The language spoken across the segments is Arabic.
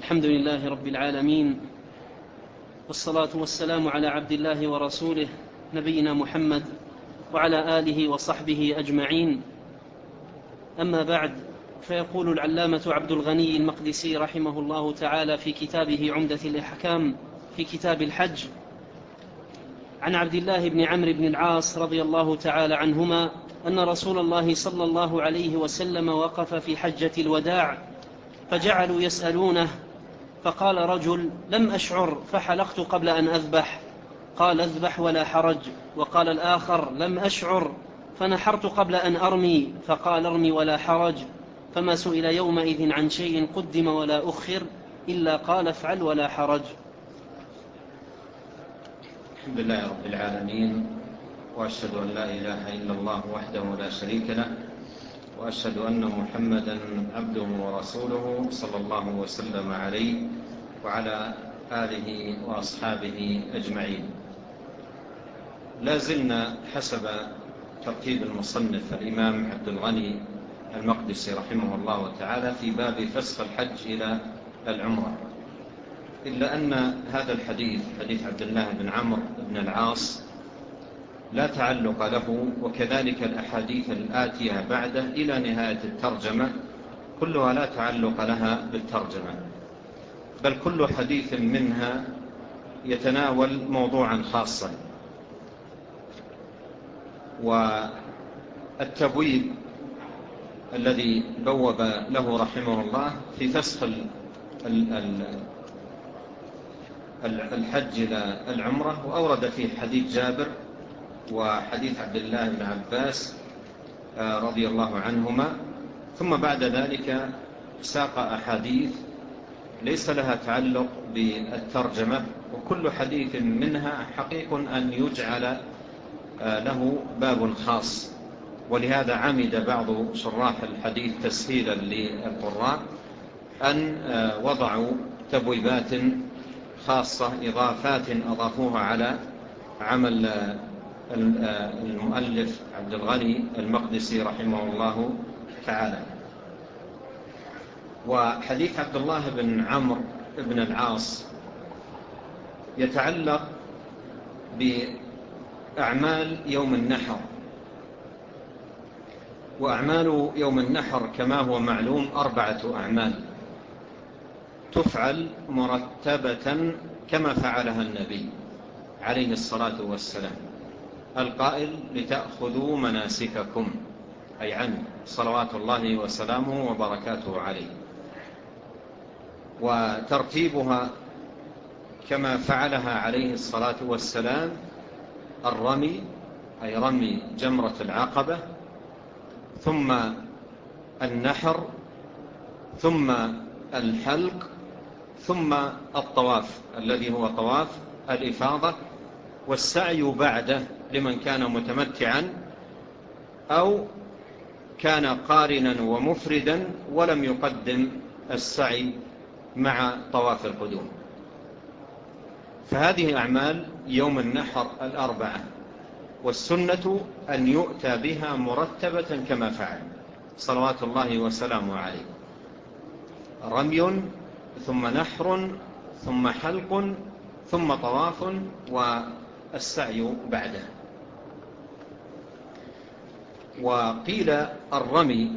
الحمد لله رب العالمين، والصلاة والسلام على عبد الله ورسوله نبينا محمد وعلى آله وصحبه أجمعين. أما بعد، فيقول العلامة عبد الغني المقدسي رحمه الله تعالى في كتابه عمدة الأحكام في كتاب الحج عن عبد الله بن عمرو بن العاص رضي الله تعالى عنهما أن رسول الله صلى الله عليه وسلم وقف في حجة الوداع فجعلوا يسألونه، فقال رجل: لم أشعر فحلقت قبل أن أذبح. قال: اذبح ولا حرج. وقال الآخر: لم أشعر فنحرت قبل أن أرمي. فقال: ارمي ولا حرج. فما سئل يومئذ عن شيء قدم ولا أخر إلا قال: افعل ولا حرج. الحمد لله رب العالمين، وأشهد أن لا إله إلا الله وحده لا شريك له، وأشهد أن محمدا عبده ورسوله صلى الله وسلم عليه وعلى آله وأصحابه أجمعين. لا زلنا حسب ترتيب المصنف الإمام عبد الغني المقدسي رحمه الله تعالى في باب فسخ الحج إلى العمرة، إلا أن هذا الحديث، حديث عبد الله بن عمرو بن العاص، لا تعلق له، وكذلك الأحاديث الآتية بعده إلى نهاية الترجمة كلها لا تعلق لها بالترجمة، بل كل حديث منها يتناول موضوعا خاصا. والتبويب الذي بوب له رحمه الله في فسخ الحج إلى العمرة، وأورد فيه حديث جابر وحديث عبد الله بن عباس رضي الله عنهما، ثم بعد ذلك ساق أحاديث ليس لها تعلق بالترجمة، وكل حديث منها حقيق أن يجعل له باب خاص. ولهذا عمد بعض شراح الحديث تسهيلا للقراء أن وضعوا تبويبات خاصة، إضافات أضافوها على عمل المؤلف عبد الغني المقدسي رحمه الله تعالى. وحديث عبد الله بن عمرو بن العاص يتعلق بأعمال يوم النحر، وأعمال يوم النحر كما هو معلوم 4 أعمال تفعل مرتبة كما فعلها النبي عليه الصلاة والسلام، القائل: لتأخذوا مناسككم، أي عنه صلوات الله وسلامه وبركاته عليه. وترتيبها كما فعلها عليه الصلاة والسلام: الرمي، أي رمي جمرة العقبة، ثم النحر، ثم الحلق، ثم الطواف الذي هو طواف الإفاضة، والسعي بعده لمن كان متمتعا أو كان قارنا ومفردا ولم يقدم السعي مع طواف القدوم. فهذه أعمال يوم النحر 4، والسنة أن يؤتى بها مرتبة كما فعل صلوات الله وسلامه عليه: رمي، ثم نحر، ثم حلق، ثم طواف، والسعي بعده. وقيل الرمي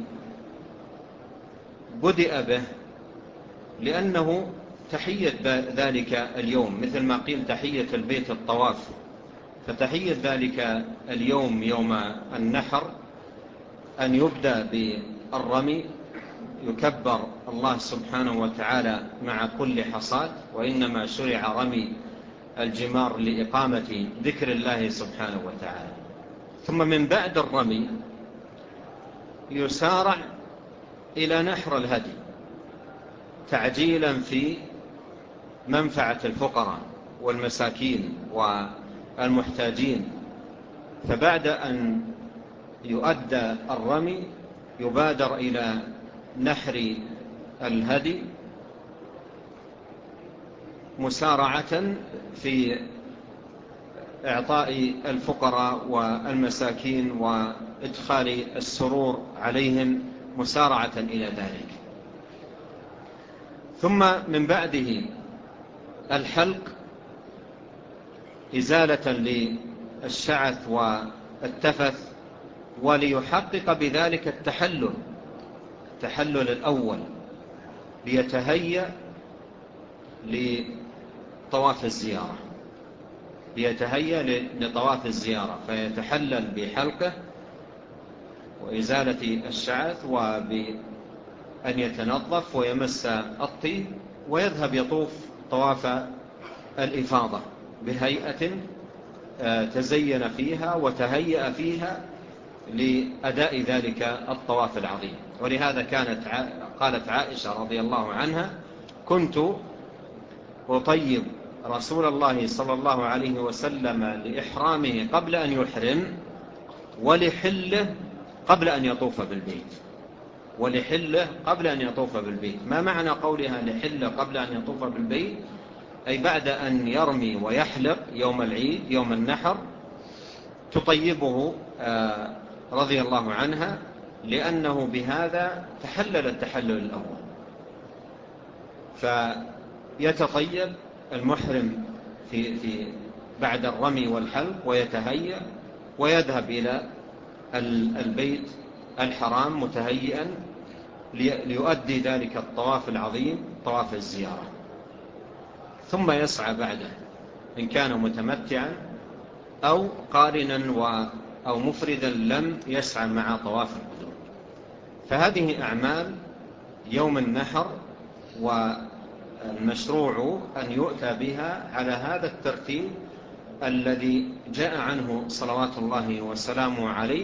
بدأ به لأنه تحية ذلك اليوم، مثل ما قيل تحية البيت الطواف، فتحية ذلك اليوم يوم النحر أن يبدأ بالرمي، يكبر الله سبحانه وتعالى مع كل حصاد، وإنما شرع رمي الجمار لإقامة ذكر الله سبحانه وتعالى. ثم من بعد الرمي يسارع إلى نحر الهدي تعجيلا في منفعة الفقراء والمساكين والمحتاجين. فبعد أن يؤدى الرمي يبادر إلى نحر الهدي مسارعة في إعطاء الفقراء والمساكين وإدخال السرور عليهم، مسارعة إلى ذلك. ثم من بعده الحلق إزالة للشعث والتفث، وليحقق بذلك التحلل الأول ليتهيأ لطواف الزيارة، فيتحلل بحلقه وإزالة الشعث وبأن يتنظف ويمس الطيب، ويذهب يطوف طواف الإفاضة بهيئة تزين فيها وتهيأ فيها لأداء ذلك الطواف العظيم. ولهذا قالت عائشة رضي الله عنها: كنت أطيب رسول الله صلى الله عليه وسلم لإحرامه قبل أن يحرم، ولحله قبل أن يطوف بالبيت. ما معنى قولها لحله قبل أن يطوف بالبيت؟ أي بعد أن يرمي ويحلق يوم العيد يوم النحر تطيبه رضي الله عنها، لأنه بهذا تحلل التحلل الأول. فيتطيب المحرم في بعد الرمي والحلق ويتهيأ ويذهب إلى البيت الحرام متهيئا ليؤدي ذلك الطواف العظيم، طواف الزيارة. ثم يسعى بعده إن كان متمتعا أو قارنا أو مفردا لم يسعى مع طواف القدوم. فهذه أعمال يوم النحر، والمشروع أن يؤتى بها على هذا الترتيب الذي جاء عنه صلوات الله وسلامه عليه،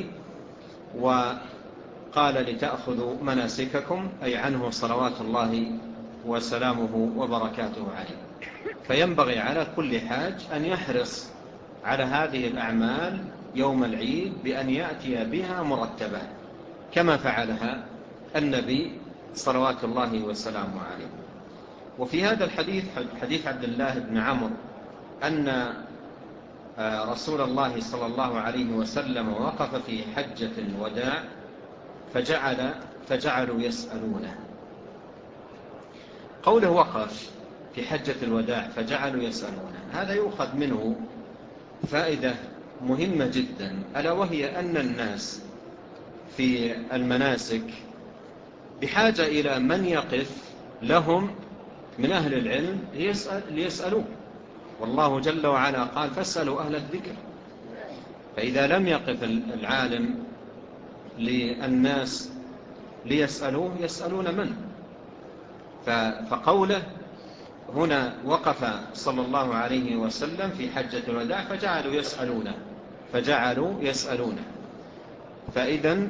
وقال لتأخذوا مناسككم، أي عنه صلوات الله وسلامه وبركاته عليه. فينبغي على كل حاج أن يحرص على هذه الأعمال يوم العيد بأن يأتي بها مرتبة كما فعلها النبي صلوات الله وسلامه عليه. وفي هذا الحديث، حديث عبد الله بن عمرو، أن رسول الله صلى الله عليه وسلم وقف في حجة الوداع فجعلوا يسألونه. قوله وقف في حجة الوداع فجعلوا يسألونه، هذا يؤخذ منه فائدة مهمة جدا، ألا وهي أن الناس في المناسك بحاجة إلى من يقف لهم من أهل العلم ليسألوه، والله جل وعلا قال: فاسألوا أهل الذكر. فإذا لم يقف العالم للناس ليسألوه يسألون من؟ فقوله هنا وقف صلى الله عليه وسلم في حجة الوداع فجعلوا يسألونه. فإذن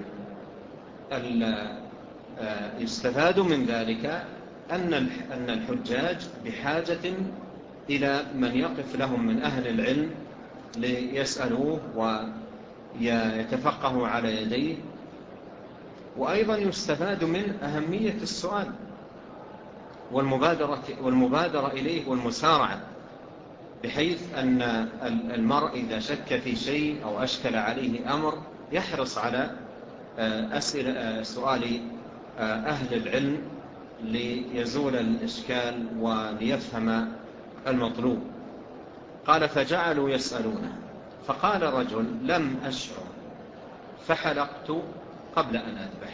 يستفاد من ذلك أن الحجاج بحاجة إلى من يقف لهم من أهل العلم ليسألوه ويتفقهوا على يديه. وأيضا يستفاد من أهمية السؤال والمبادرة إليه والمسارعة، بحيث أن المرء إذا شك في شيء أو أشكل عليه أمر يحرص على سؤال أهل العلم ليزول الإشكال وليفهم المطلوب. قال: فجعلوا يسألونه. فقال رجل: لم أشعر فحلقت قبل أن أذبح.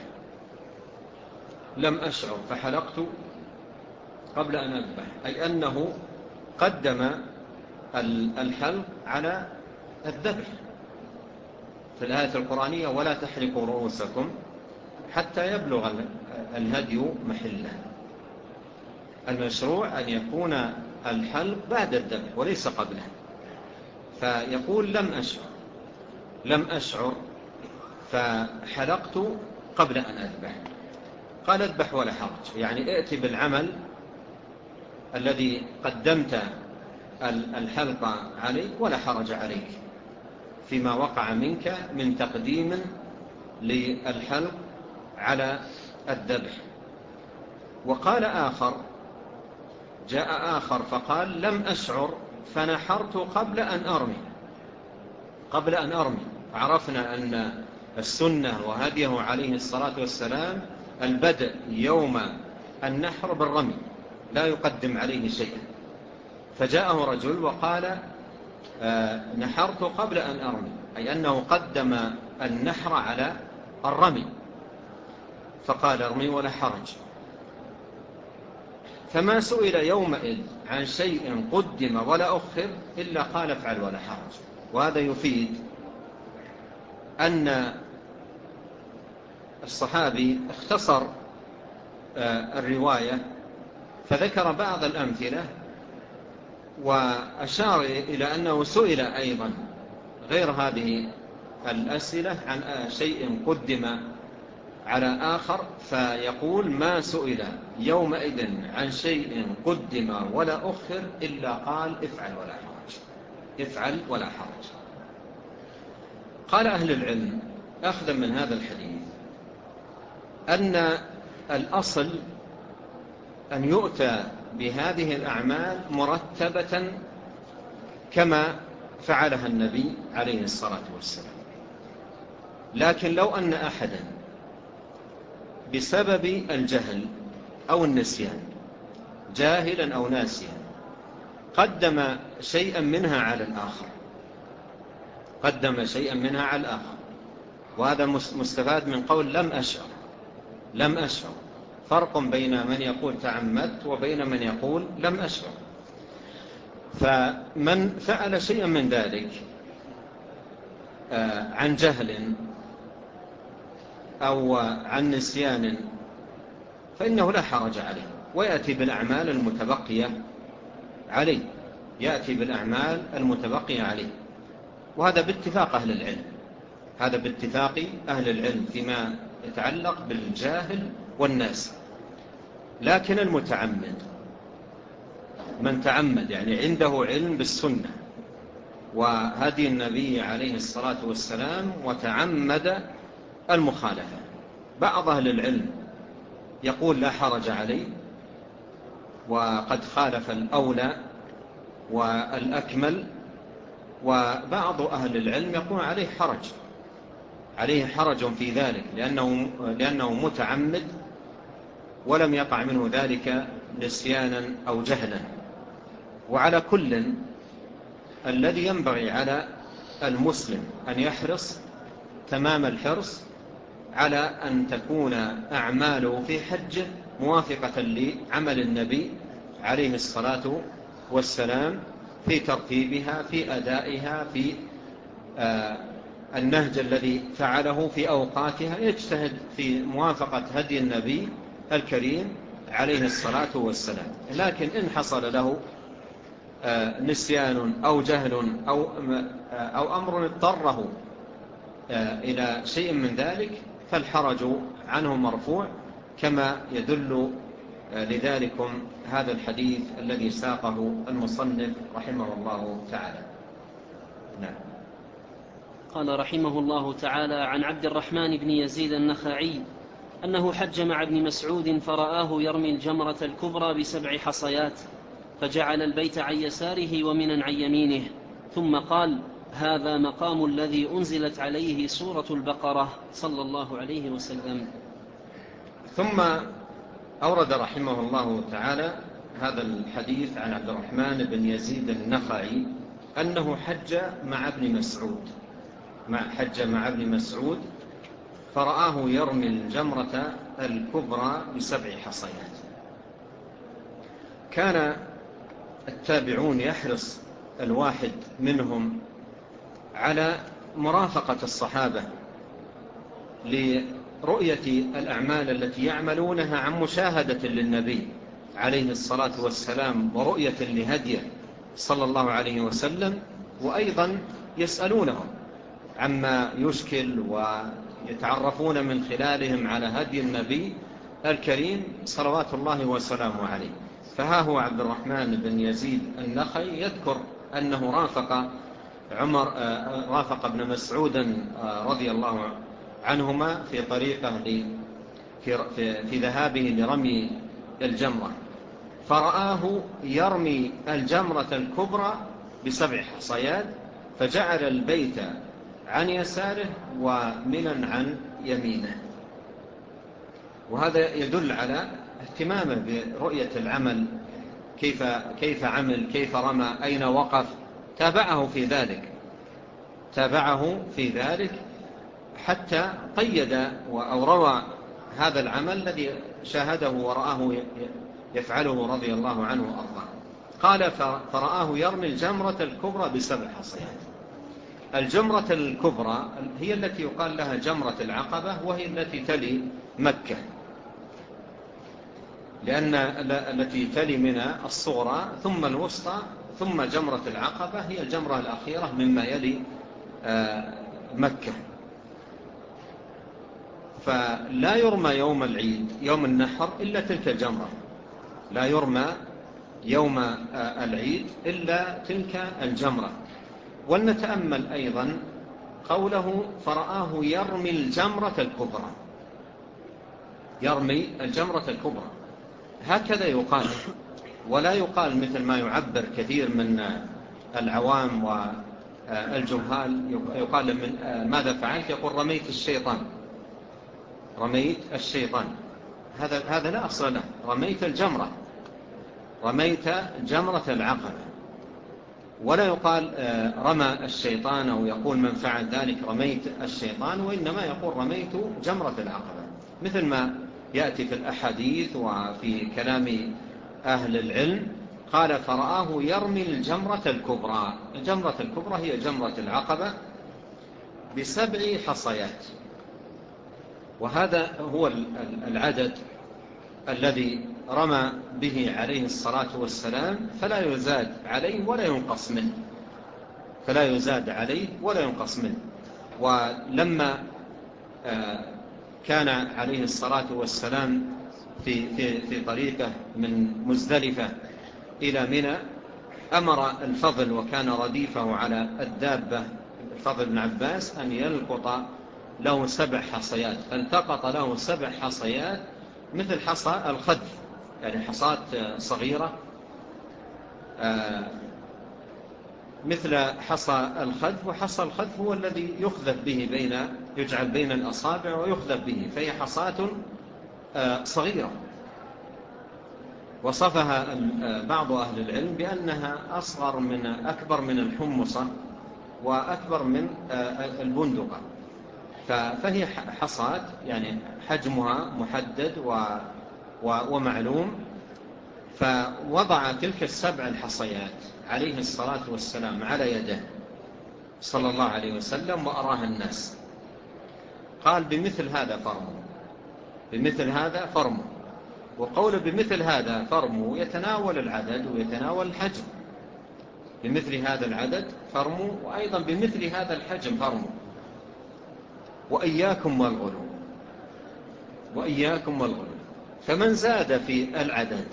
لم أشعر فحلقت قبل أن أذبح، أي أنه قدم الحلق على الذبح. في الآية القرآنية: ولا تحلقوا رؤوسكم حتى يبلغ الهدي محله. المشروع أن يكون الحلق بعد الذبح وليس قبله. فيقول: لم أشعر فحلقت قبل أن أذبح. قال: اذبح ولا حرج، يعني ائت بالعمل الذي قدمت الحلق عليه ولا حرج عليك فيما وقع منك من تقديم للحلق على الذبح. وقال آخر، جاء آخر فقال: لم أشعر فنحرت قبل أن أرمي. عرفنا أن السنة وهديه عليه الصلاة والسلام البدء يوم النحر بالرمي، لا يقدم عليه شيئا. فجاءه رجل وقال نحرت قبل أن أرمي، أي أنه قدم النحر على الرمي، فقال ارمي ولا حرج. فما سئل يومئذ عن شيء قدم ولا أخر إلا قال افعل ولا حرج. وهذا يفيد أن الصحابي اختصر الرواية فذكر بعض الأمثلة، وأشار إلى أنه سئل أيضا غير هذه الأسئلة عن شيء قدم على آخر، فيقول ما سئل يومئذ عن شيء قدم ولا أخر إلا قال افعل ولا حرج، افعل ولا حرج. قال أهل العلم أخذا من هذا الحديث أن الأصل أن يؤتى بهذه الأعمال مرتبة كما فعلها النبي عليه الصلاة والسلام. لكن لو أن أحدا بسبب الجهل أو النسيان، جاهلا أو ناسيا، قدم شيئا منها على الآخر، قدم شيئا منها على الآخر، وهذا مستفاد من قول لم أشعر. فرق بين من يقول تعمدت وبين من يقول لم أشعر. فمن فعل شيئا من ذلك عن جهل أو عن نسيان فإنه لا حرج عليه، ويأتي بالأعمال المتبقية عليه، يأتي بالأعمال المتبقية عليه. وهذا باتفاق أهل العلم، هذا باتفاق أهل العلم فيما يتعلق بالجاهل والناس. لكن المتعمد، من تعمد يعني عنده علم بالسنة وهدي النبي عليه الصلاة والسلام وتعمد المخالفة، بعض أهل العلم يقول لا حرج عليه وقد خالف الأولى والأكمل، وبعض أهل العلم يقول عليه حرج في ذلك لأنه متعمد ولم يقع منه ذلك نسيانا أو جهلا. وعلى كل الذي ينبغي على المسلم أن يحرص تمام الحرص على أن تكون أعماله في حجه موافقة لعمل النبي عليه الصلاة والسلام في ترتيبها، في أدائها، في النهج الذي فعله في أوقاتها، يجتهد في موافقة هدي النبي الكريم عليه الصلاة والسلام. لكن إن حصل له نسيان أو جهل أو أمر اضطره إلى شيء من ذلك فالحرج عنه مرفوع، كما يدل لذلكم هذا الحديث الذي ساقه المصنف رحمه الله تعالى. نعم. قال رحمه الله تعالى: عن عبد الرحمن بن يزيد النخعي أنه حج مع ابن مسعود فرآه يرمي الجمرة الكبرى ب7 حصيات، فجعل البيت عن يساره ومنا عن يمينه، ثم قال: هذا مقام الذي أنزلت عليه سورة البقرة صلى الله عليه وسلم. ثم أورد رحمه الله تعالى هذا الحديث عن عبد الرحمن بن يزيد النخعي أنه حج مع ابن مسعود فرآه يرمي الجمرة الكبرى ب7 حصيات. كان التابعون يحرص الواحد منهم على مرافقة الصحابة لرؤية الأعمال التي يعملونها عن مشاهدة للنبي عليه الصلاة والسلام ورؤية لهديه صلى الله عليه وسلم، وأيضا يسألونهم عما يشكل ويتعرفون من خلالهم على هدي النبي الكريم صلوات الله وسلامه عليه. فها هو عبد الرحمن بن يزيد النخعي يذكر أنه رافق ابن مسعود رضي الله عنهما في طريقه في ذهابه لرمي الجمرة، فرآه يرمي الجمرة الكبرى ب7 حصيات، فجعل البيت عن يساره ومنا عن يمينه. وهذا يدل على اهتمامه برؤية العمل كيف عمل، كيف رمى، أين وقف، تابعه في ذلك حتى قيد أو روى هذا العمل الذي شاهده ورآه يفعله رضي الله عنه وأرضاه. قال فرآه يرمي الجمرة الكبرى ب7 حصيات. الجمرة الكبرى هي التي يقال لها جمرة العقبة، وهي التي تلي مكة، لأن التي تلي منى الصغرى ثم الوسطى ثم جمرة العقبة هي الجمرة الأخيرة مما يلي مكة. فلا يرمى يوم العيد يوم النحر إلا تلك الجمرة، لا يرمى يوم العيد إلا تلك الجمرة. ولنتأمل أيضا قوله فرآه يرمي الجمرة الكبرى، يرمي الجمرة الكبرى، هكذا يقال، ولا يقال مثل ما يعبر كثير من العوام والجهال، يقال من ماذا فعلت؟ يقول رميت الشيطان، رميت الشيطان. هذا لا أصل له. رميت الجمرة، رميت جمرة العقبة. ولا يقال رمى الشيطان أو يقول من فعل ذلك رميت الشيطان، وإنما يقول رميت جمرة العقبة، مثل ما يأتي في الأحاديث وفي كلام أهل العلم. قال فرآه يرمي الجمرة الكبرى. الجمرة الكبرى هي جمرة العقبة ب7 حصيات، وهذا هو العدد الذي رمى به عليه الصلاة والسلام، فلا يزاد عليه ولا ينقص منه، فلا يزاد عليه ولا ينقص منه. ولما كان عليه الصلاة والسلام في طريقه من مزدلفة إلى منى، أمر الفضل وكان رديفه على الدابة الفضل بن عباس أن يلقط له 7 حصيات، فالتقط له 7 حصيات مثل حصى الخذف، يعني حصات صغيرة مثل حصى الخذف. وحصى الخذف هو الذي يخذف به يجعل بين الأصابع ويخذف به، فهي حصاة صغيرة. وصفها بعض أهل العلم بأنها أكبر من الحمصة وأكبر من البندقة، فهي حصاة يعني حجمها محدد ومعلوم. فوضع تلك 7 الحصيات عليه الصلاة والسلام على يده صلى الله عليه وسلم وأراها الناس. قال بمثل هذا فرموا، بمثل هذا فرموا. وقول بمثل هذا فرموا يتناول العدد ويتناول الحجم. بمثل هذا العدد فرموا، وأيضا بمثل هذا الحجم فرموا. وإياكم والغلو، وإياكم والغلو. فمن زاد في العدد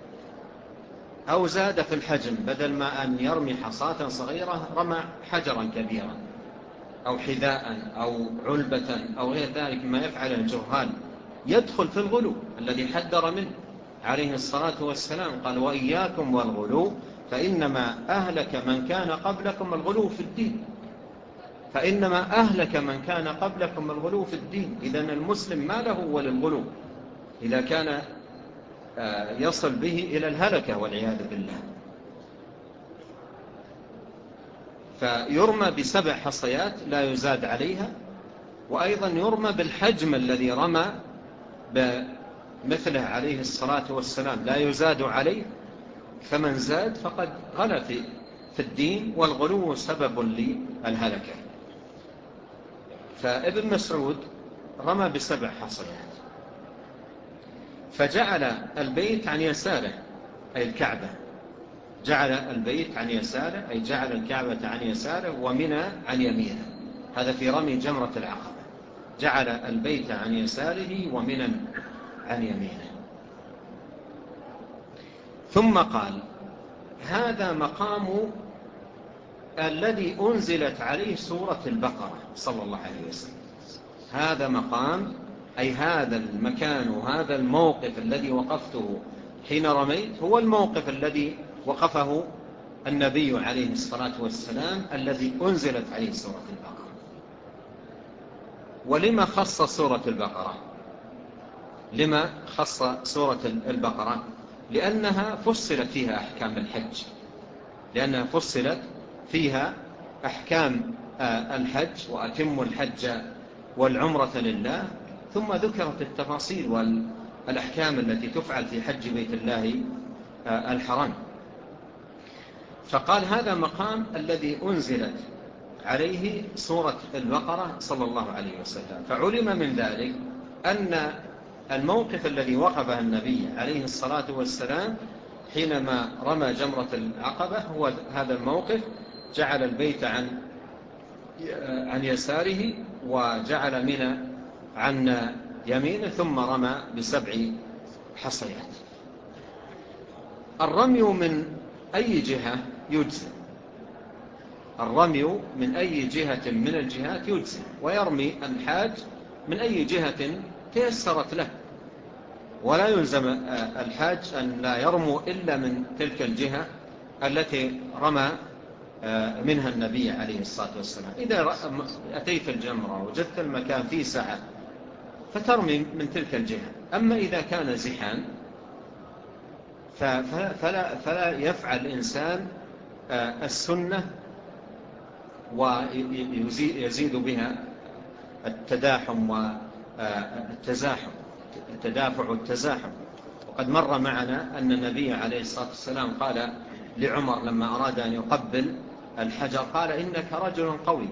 أو زاد في الحجم، بدل ما أن يرمي حصاة صغيرة رمى حجرا كبيرا أو حذاء أو علبة أو غير ذلك ما يفعل الجهال، يدخل في الغلو الذي حذر منه عليه الصلاة والسلام. قال وإياكم والغلو فإنما أهلك من كان قبلكم الغلو في الدين، فإنما أهلك من كان قبلكم الغلو في الدين. إذن المسلم ما له وللغلو إذا كان يصل به إلى الهلكة والعياذ بالله. فيرمى ب7 حصيات لا يزاد عليها، وأيضا يرمى بالحجم الذي رمى بمثله عليه الصلاة والسلام لا يزاد عليه. فمن زاد فقد غلى في الدين، والغلو سبب للهلكة. فابن مسعود رمى ب7 حصيات، فجعل البيت عن يساره أي الكعبة، جعل البيت عن يساره أي جعل الكعبة عن يساره ومنى عن يمينه. هذا في رمي جمرة العقبة، جعل البيت عن يساره ومنى عن يمينه. ثم قال هذا مقام الذي أنزلت عليه سورة البقرة صلى الله عليه وسلم. هذا مقام أي هذا المكان وهذا الموقف الذي وقفته حين رميت هو الموقف الذي وقفه النبي عليه الصلاة والسلام الذي أنزلت عليه سورة البقرة. ولما خص سورة البقرة؟ لما خص سورة البقرة؟ لأنها فصلت فيها أحكام الحج، لأنها فصلت فيها أحكام الحج، وأتموا الحج والعمرة لله، ثم ذكرت التفاصيل والأحكام التي تفعل في حج بيت الله الحرام. فقال هذا مقام الذي أنزلت عليه سورة البقرة صلى الله عليه وسلم. فعلم من ذلك أن الموقف الذي وقفه النبي عليه الصلاة والسلام حينما رمى جمرة العقبة هو هذا الموقف، جعل البيت عن يساره وجعل منى عن يمينه، ثم رمى ب7 حصيات. الرمي من أي جهة يجزي، الرمي من أي جهة من الجهات يجزي، ويرمي الحاج من أي جهة تيسرت له، ولا يلزم الحاج أن لا يرمو إلا من تلك الجهة التي رمى منها النبي عليه الصلاة والسلام. إذا أتيت الجمرة وجدت المكان فيه سعة فترمي من تلك الجهة. أما إذا كان زحام فلا يفعل الإنسان السنة ويزيد بها التداحم والتزاحم، التدافع والتزاحم. وقد مر معنا أن النبي عليه الصلاة والسلام قال لعمر لما أراد أن يقبل الحجر قال إنك رجل قوي،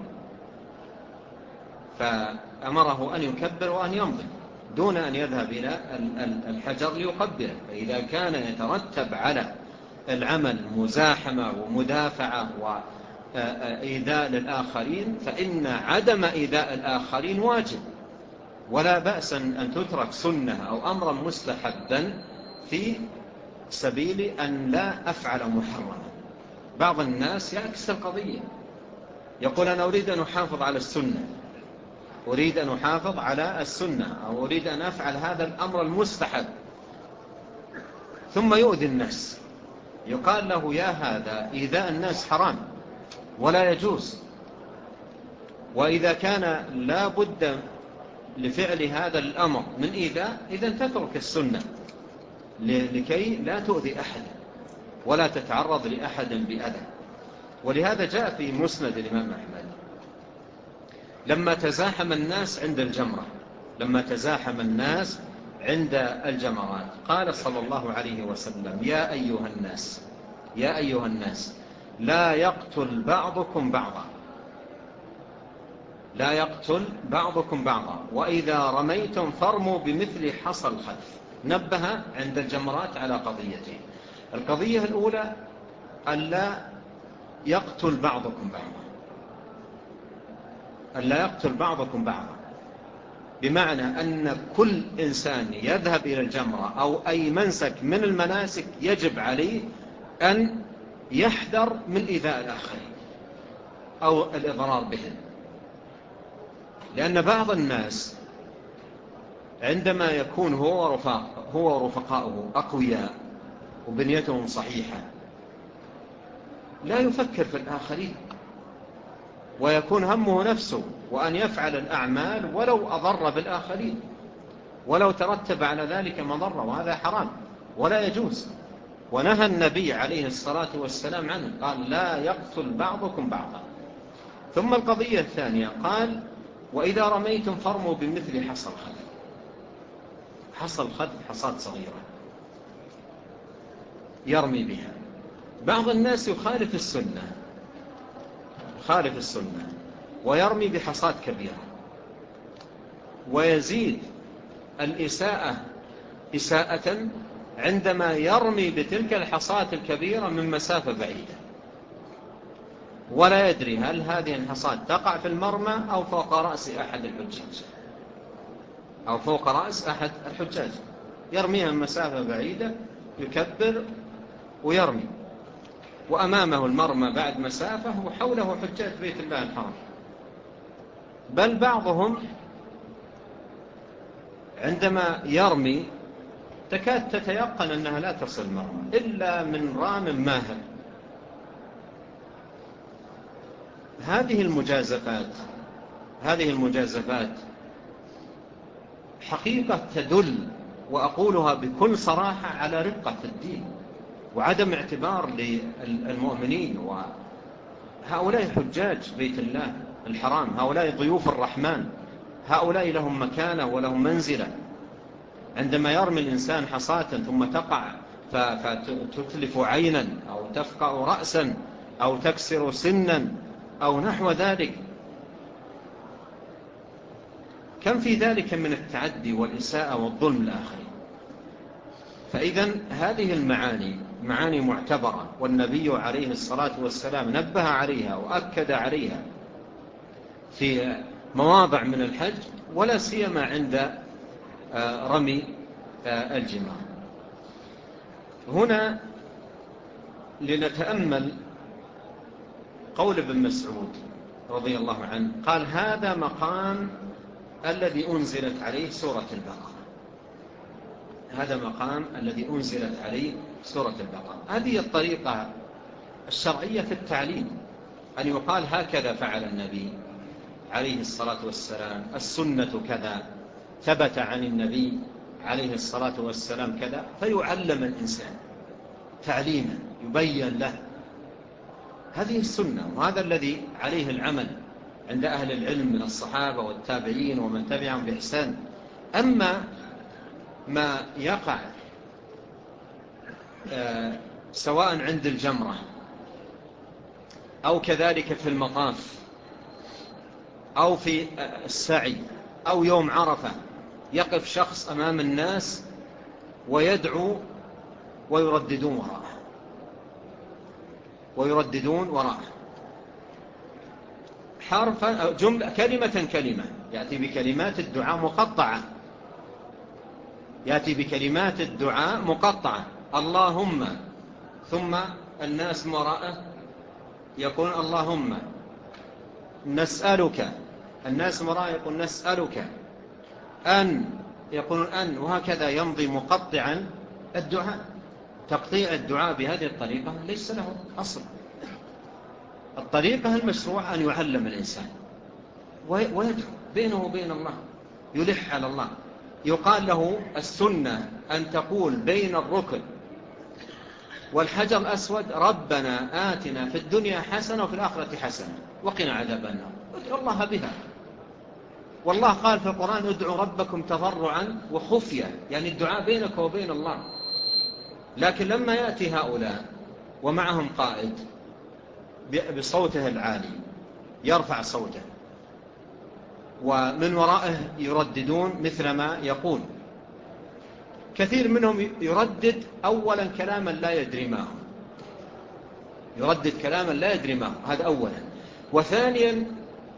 فأمره أن يكبر وأن يمضي دون أن يذهب إلى الحجر ليقبله. فإذا كان يترتب على العمل مزاحمة ومدافعة وإيذاء للآخرين فإن عدم إيذاء الآخرين واجب، ولا بأس أن تترك سنة أو أمرا مستحبا في سبيل أن لا أفعل محرما. بعض الناس يعكس القضية، يقول أنا أريد أن أحافظ على السنة، أريد أن أحافظ على السنة، أو أريد أن أفعل هذا الأمر المستحب، ثم يؤذي الناس. يقال له يا هذا إيذاء الناس حرام ولا يجوز، وإذا كان لا بد لفعل هذا الأمر من إيذاء إذن تترك السنة لكي لا تؤذي أحد ولا تتعرض لأحد بأذى. ولهذا جاء في مسند الإمام أحمد لما تزاحم الناس عند الجمرة، لما تزاحم الناس عند الجمرات قال صلى الله عليه وسلم يا أيها الناس، يا أيها الناس لا يقتل بعضكم بعضا، لا يقتل بعضكم بعضا، وإذا رميتم فارموا بمثل حصى الخلف. نبه عند الجمرات على قضيتين. القضية الأولى ألا يقتل بعضكم بعضا، ألا يقتل بعضكم بعضا، بمعنى أن كل إنسان يذهب إلى الجمرة أو أي منسك من المناسك يجب عليه أن يحذر من إيذاء الآخرين أو الإضرار بهم. لأن بعض الناس عندما يكون هو ورفقاؤه أقوياء وبنيتهم صحيحة لا يفكر في الآخرين، ويكون همه نفسه وأن يفعل الأعمال ولو أضر بالآخرين، ولو ترتب على ذلك مضرة، وهذا حرام ولا يجوز. ونهى النبي عليه الصلاة والسلام عنه، قال لا يقتل بعضكم بعضا. ثم القضية الثانية قال وإذا رميتم فارموا بمثل حصى الخلف. حصى الخلف حصاد صغيرة يرمي بها. بعض الناس يخالف السنة، يخالف السنة ويرمي بحصاد كبيرة، ويزيد الإساءة إساءة عندما يرمي بتلك الحصاد الكبيرة من مسافة بعيدة، ولا يدري هل هذه الحصاد تقع في المرمى أو فوق رأس أحد الحجاج، أو فوق رأس أحد الحجاج. يرميها من مسافة بعيدة، يكبر ويرمي، وأمامه المرمى بعد مسافة وحوله حجاج بيت الله الحرام. بل بعضهم عندما يرمي تكاد تتيقن أنها لا تصل المرمى إلا من رام ماهر. هذه المجازفات حقيقة تدل وأقولها بكل صراحة على رقة في الدين وعدم اعتبار للمؤمنين، وهؤلاء حجاج بيت الله الحرام، هؤلاء ضيوف الرحمن، هؤلاء لهم مكانة ولهم منزلة. عندما يرمي الإنسان حصاة ثم تقع فتتلف عينا أو تفقع رأسا أو تكسر سنا أو نحو ذلك، كم في ذلك من التعدي والإساءة والظلم الآخرين. فإذا هذه المعاني معاني معتبرة، والنبي عليه الصلاة والسلام نبه عليها وأكد عليها في مواضع من الحج، ولا سيما عند رمي الجمار. هنا لنتأمل قول ابن مسعود رضي الله عنه، قال: هذا مقام الذي أنزلت عليه سورة البقرة. هذا مقام الذي أنزلت عليه سورة البقرة. هذه الطريقة الشرعية في التعليم، أن يقال هكذا فعل النبي عليه الصلاة والسلام، السنة كذا، ثبت عن النبي عليه الصلاة والسلام كذا، فيعلم الإنسان تعليما يبين له. هذه السنة، وهذا الذي عليه العمل عند أهل العلم من الصحابة والتابعين ومن تبعهم بإحسان. أما ما يقع سواء عند الجمرة أو كذلك في المطاف أو في السعي أو يوم عرفة، يقف شخص أمام الناس ويدعو ويرددون وراءه حرفا أو جملة، كلمة يأتي بكلمات الدعاء مقطعة، اللهم، ثم الناس وراءه يقول اللهم نسألك، الناس وراءه يقول نسألك أن، يقول أن، وهكذا يمضي مقطعا الدعاء. تقطيع الدعاء بهذه الطريقة ليس له أصل. الطريقة المشروع أن يعلم الإنسان ويدعو بينه وبين الله، يلح على الله. يقال له السنة أن تقول بين الركن والحجر الأسود: ربنا آتنا في الدنيا حسنة وفي الآخرة حسنة وقنا عذاب النار. ادعو الله بها. والله قال في القرآن: ادعوا ربكم تضرعا وخفية، يعني الدعاء بينك وبين الله. لكن لما يأتي هؤلاء ومعهم قائد بصوته العالي يرفع صوته ومن ورائه يرددون مثل ما يقول، كثير منهم يردد أولا كلاما لا يدري ما هو، هذا أولا. وثانيا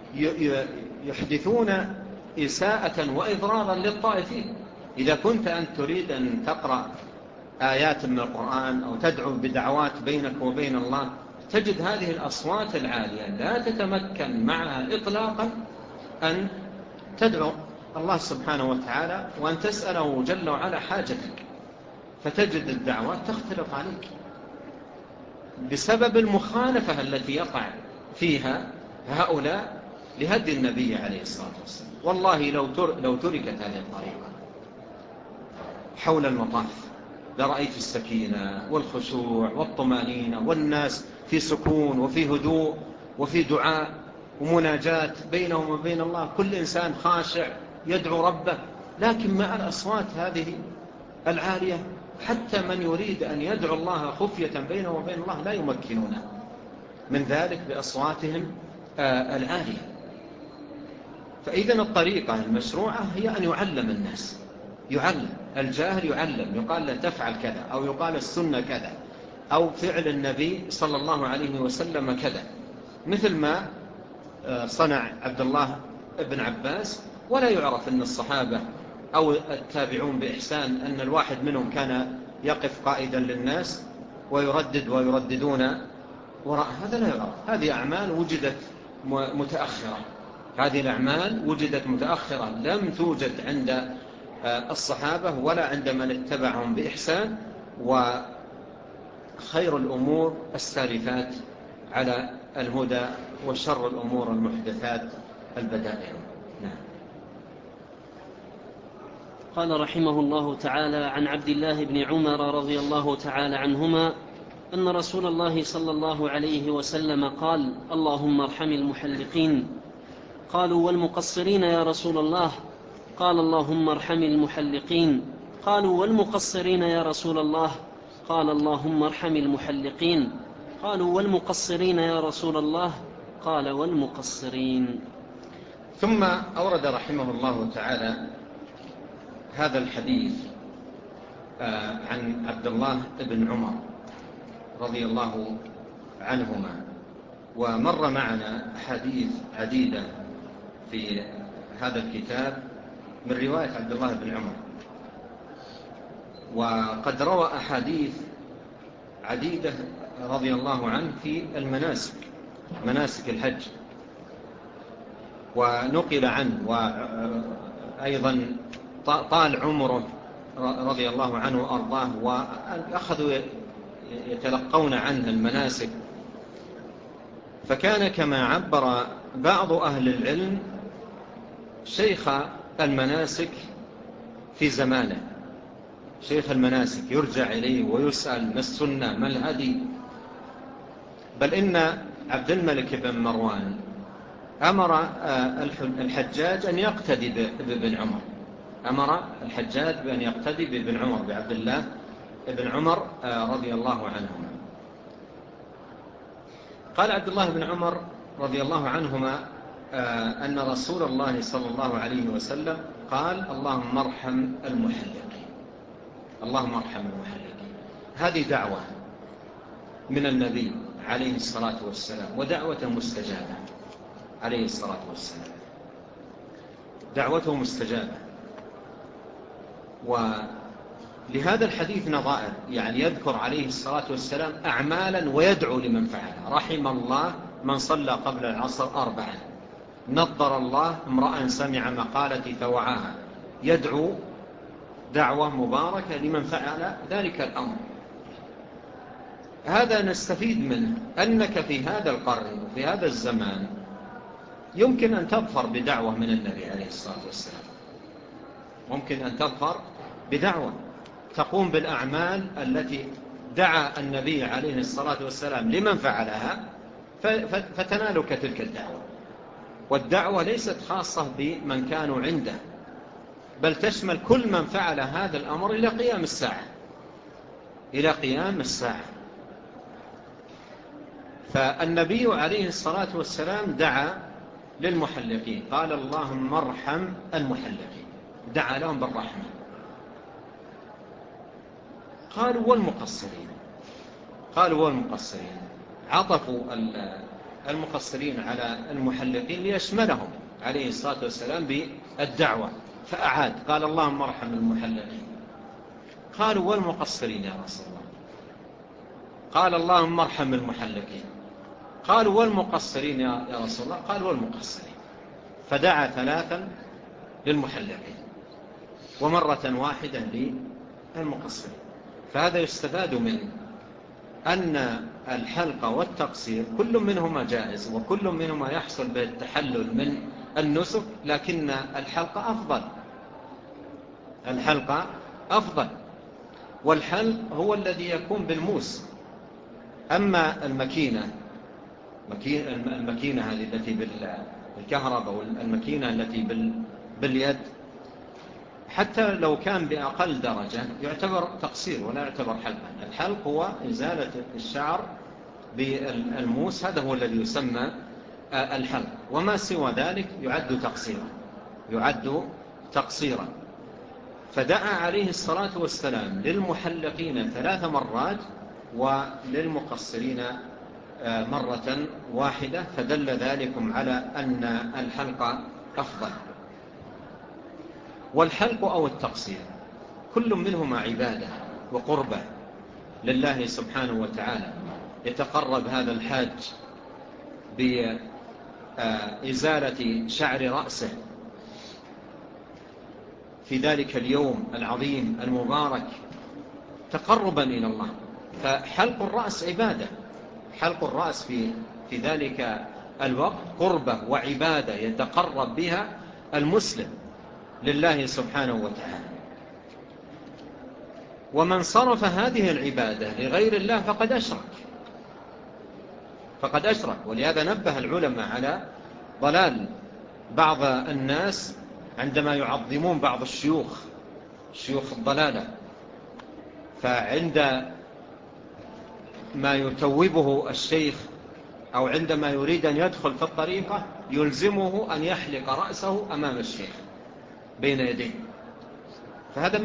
يحدثون إساءة وإضرارا للطائفين. إذا كنت أن تريد أن تقرأ آيات من القرآن أو تدعو بدعوات بينك وبين الله، تجد هذه الأصوات العالية لا تتمكن معها إطلاقا أن تدعو الله سبحانه وتعالى وأن تسأله جل وعلا حاجتك، فتجد الدعوات تختلط عليك بسبب المخالفة التي يقع فيها هؤلاء لهدي النبي عليه الصلاة والسلام. والله لو تركت هذه الطريقة حول المطاف لرأيت السكينة والخشوع والطمأنينة، والناس في سكون وفي هدوء وفي دعاء ومناجاة بينهم وبين الله، كل إنسان خاشع يدعو ربه. لكن مع الأصوات هذه العالية حتى من يريد أن يدعو الله خفية بينه وبين الله لا يمكنونه من ذلك بأصواتهم العالية. فإذا الطريقة المشروعة هي أن يعلم الناس، يعلم الجاهل، يعلم، يقال له تفعل كذا، أو يقال السنة كذا، أو فعل النبي صلى الله عليه وسلم كذا، مثل ما صنع عبد الله بن عباس. ولا يعرف أن الصحابة أو التابعون بإحسان أن الواحد منهم كان يقف قائدا للناس ويرددون وراء، هذا لا يعرف. هذه أعمال وجدت متأخرة، هذه الأعمال وجدت متأخرة، لم توجد عند الصحابة ولا عند من اتبعهم بإحسان. وخير الأمور السالفات على الهدى، وشر الأمور المحدثات البدائع. نعم. قال رحمه الله تعالى: عن عبد الله بن عمر رضي الله تعالى عنهما أن رسول الله صلى الله عليه وسلم قال: اللهم ارحم المحلقين. قالوا: والمقصرين يا رسول الله؟ قال: اللهم ارحم المحلقين. قالوا: والمقصرين يا رسول الله؟ قال: اللهم ارحم المحلقين. قالوا: والمقصرين يا رسول الله؟ قال: والمقصرين. ثم أورد رحمه الله تعالى هذا الحديث عن عبد الله بن عمر رضي الله عنهما. ومر معنا أحاديث عديدة في هذا الكتاب من رواية عبد الله بن عمر، وقد روى أحاديث عديدة رضي الله عنه في المناسك، مناسك الحج، ونقل عنه، وأيضا طال عمره رضي الله عنه وأرضاه، وأخذوا يتلقون عنه المناسك. فكان كما عبر بعض أهل العلم شيخ المناسك في زمانه، شيخ المناسك يرجع إليه ويسأل ما السنة ما الهدي. بل إن عبد الملك بن مروان أمر الحجاج أن يقتدي بابن عمر، أمر الحجاج بأن يقتدي بابن عمر، بعبد الله بن عمر رضي الله عنهما. قال عبد الله بن عمر رضي الله عنهما أن رسول الله صلى الله عليه وسلم قال: اللهم ارحم المحلقين، اللهم ارحم المحلقين. هذه دعوة من النبي عليه الصلاة والسلام، ودعوة مستجابة عليه الصلاة والسلام، دعوته مستجابة. ولهذا الحديث نظائر، يعني يذكر عليه الصلاة والسلام أعمالا ويدعو لمن فعلها. رحم الله من صلى قبل العصر 4، نظر الله امرأ سمع مقالتي فوعاها، يدعو دعوة مباركة لمن فعل ذلك الأمر. هذا نستفيد منه أنك في هذا القرن وفي هذا الزمان يمكن أن تظفر بدعوة من النبي عليه الصلاة والسلام، ممكن أن تظفر بدعوة تقوم بالأعمال التي دعا النبي عليه الصلاة والسلام لمن فعلها، فتنالك تلك الدعوة. والدعوة ليست خاصة بمن كانوا عنده، بل تشمل كل من فعل هذا الأمر إلى قيام الساعة، إلى قيام الساعة. فالنبي عليه الصلاة والسلام دعا للمحلقين، قال: اللهم ارحم المحلقين، دعا لهم بالرحمة. قالوا: والمقصرين؟ قالوا: والمقصرين. عطفوا المقصرين على المحلقين ليشملهم عليه الصلاة والسلام بالدعوة، فأعاد قال: اللهم ارحم المحلقين. قالوا: والمقصرين يا رسول الله؟ قال: اللهم ارحم المحلقين. قالوا: والمقصرين يا رسول الله؟ قال: والمقصرين. فدعا 3 للمحلقين ومرة واحدة للمقصرين. فهذا يستفاد منه أن الحلق والتقصير كل منهما جائز، وكل منهما يحصل بالتحلل من النسك، لكن الحلق أفضل، الحلق أفضل. والحلق هو الذي يكون بالموس. أما المكينة هذه التي بالكهرباء، والمكينة التي باليد، حتى لو كان بأقل درجة يعتبر تقصير ولا يعتبر حلقا. الحلق هو إزالة الشعر بالموس، هذا هو الذي يسمى الحلق، وما سوى ذلك يعد تقصيرا. فدعا عليه الصلاة والسلام للمحلقين 3 مرات وللمقصرين مرة واحدة، فدل ذلكم على أن الحلق أفضل. والحلق أو التقصير كل منهما عبادة وقربة لله سبحانه وتعالى. يتقرب هذا الحاج بإزالة شعر رأسه في ذلك اليوم العظيم المبارك تقربا إلى الله. فحلق الرأس عبادة، حلق الرأس في ذلك الوقت قربة وعبادة يتقرب بها المسلم لله سبحانه وتعالى. ومن صرف هذه العبادة لغير الله فقد أشرك. ولهذا نبه العلماء على ضلال بعض الناس عندما يعظمون بعض شيوخ الضلالة، فعند ما يتوبه الشيخ أو عندما يريد أن يدخل في الطريقة يلزمه أن يحلق رأسه أمام الشيخ بين يديه، فهذا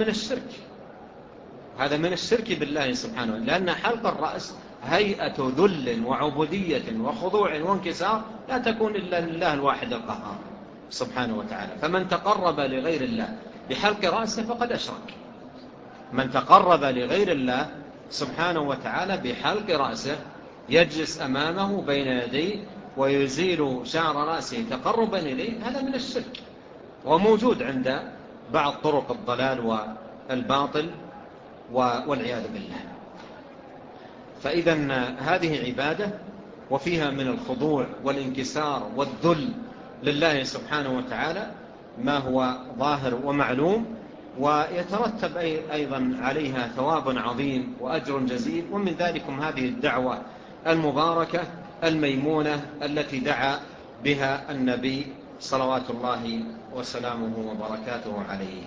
من الشرك بالله سبحانه، لأن حلق الرأس هيئة ذل وعبودية وخضوع وانكسار لا تكون إلا لله الواحد القهار سبحانه وتعالى. فمن تقرب لغير الله بحلق رأسه فقد أشرك. من تقرب لغير الله سبحانه وتعالى بحلق رأسه، يجلس أمامه بين يديه ويزيل شعر رأسه تقربا إليه، هذا من الشرك، وموجود عند بعض طرق الضلال والباطل والعياذ بالله. فإذا هذه عبادة وفيها من الخضوع والانكسار والذل لله سبحانه وتعالى ما هو ظاهر ومعلوم، ويترتب أيضا عليها ثواب عظيم وأجر جزيل. ومن ذلكم هذه الدعوة المباركة الميمونة التي دعا بها النبي صلوات الله وسلامه وبركاته عليه.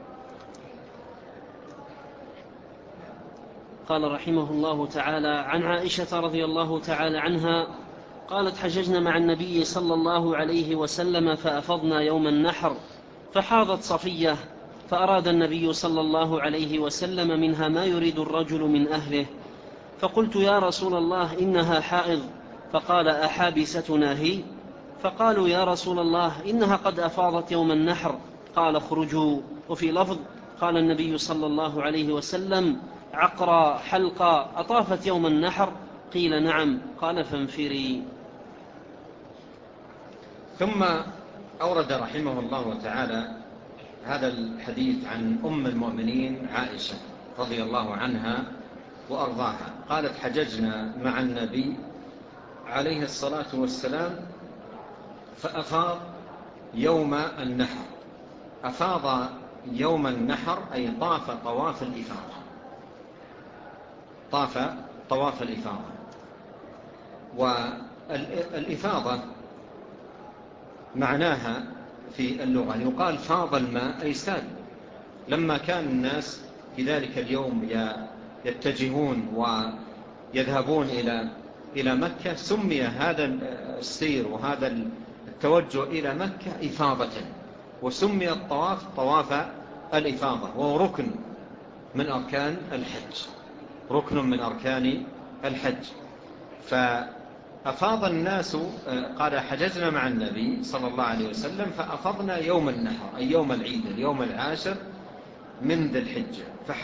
قال رحمه الله تعالى: عن عائشة رضي الله تعالى عنها قالت: حججنا مع النبي صلى الله عليه وسلم فأفضنا يوم النحر، فحاضت صفية، فأراد النبي صلى الله عليه وسلم منها ما يريد الرجل من أهله، فقلت: يا رسول الله إنها حائض. فقال: أحابستنا هي؟ فقالوا: يا رسول الله إنها قد أفاضت يوم النحر. قال: اخرجوا. وفي لفظ: قال النبي صلى الله عليه وسلم: عقرى حلقى أطافت يوم النحر؟ قيل: نعم. قال: فانفري. ثم أورد رحمه الله تعالى هذا الحديث عن أم المؤمنين عائشة رضي الله عنها وأرضاها. قالت: حججنا مع النبي عليه الصلاة والسلام فأفاض يوم النحر. أفاض يوم النحر أي طاف طواف الإفاضة، طاف طواف الإفاضة. والإفاضة معناها في اللغة يقال فاض الماء أي سال. لما كان الناس في ذلك اليوم يتجهون ويذهبون إلى مكة، سمي هذا السير وهذا التوجه إلى مكة إفاضة، وسمي الطواف طواف الإفاضة، وهو ركن من أركان الحج. فأفاض الناس، قال: حججنا مع النبي صلى الله عليه وسلم فأفضنا يوم النحر أي يوم العيد، اليوم العاشر من ذي الحجة.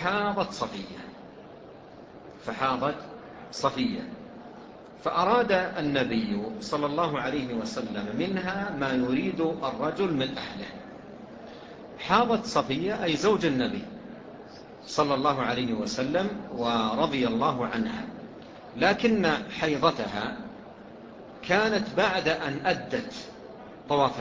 فحاضت صفية فأراد النبي صلى الله عليه وسلم منها ما يريد الرجل من أهله. حاضت صفية أي زوج النبي صلى الله عليه وسلم ورضي الله عنها، لكن حيضتها كانت بعد أن أدت طواف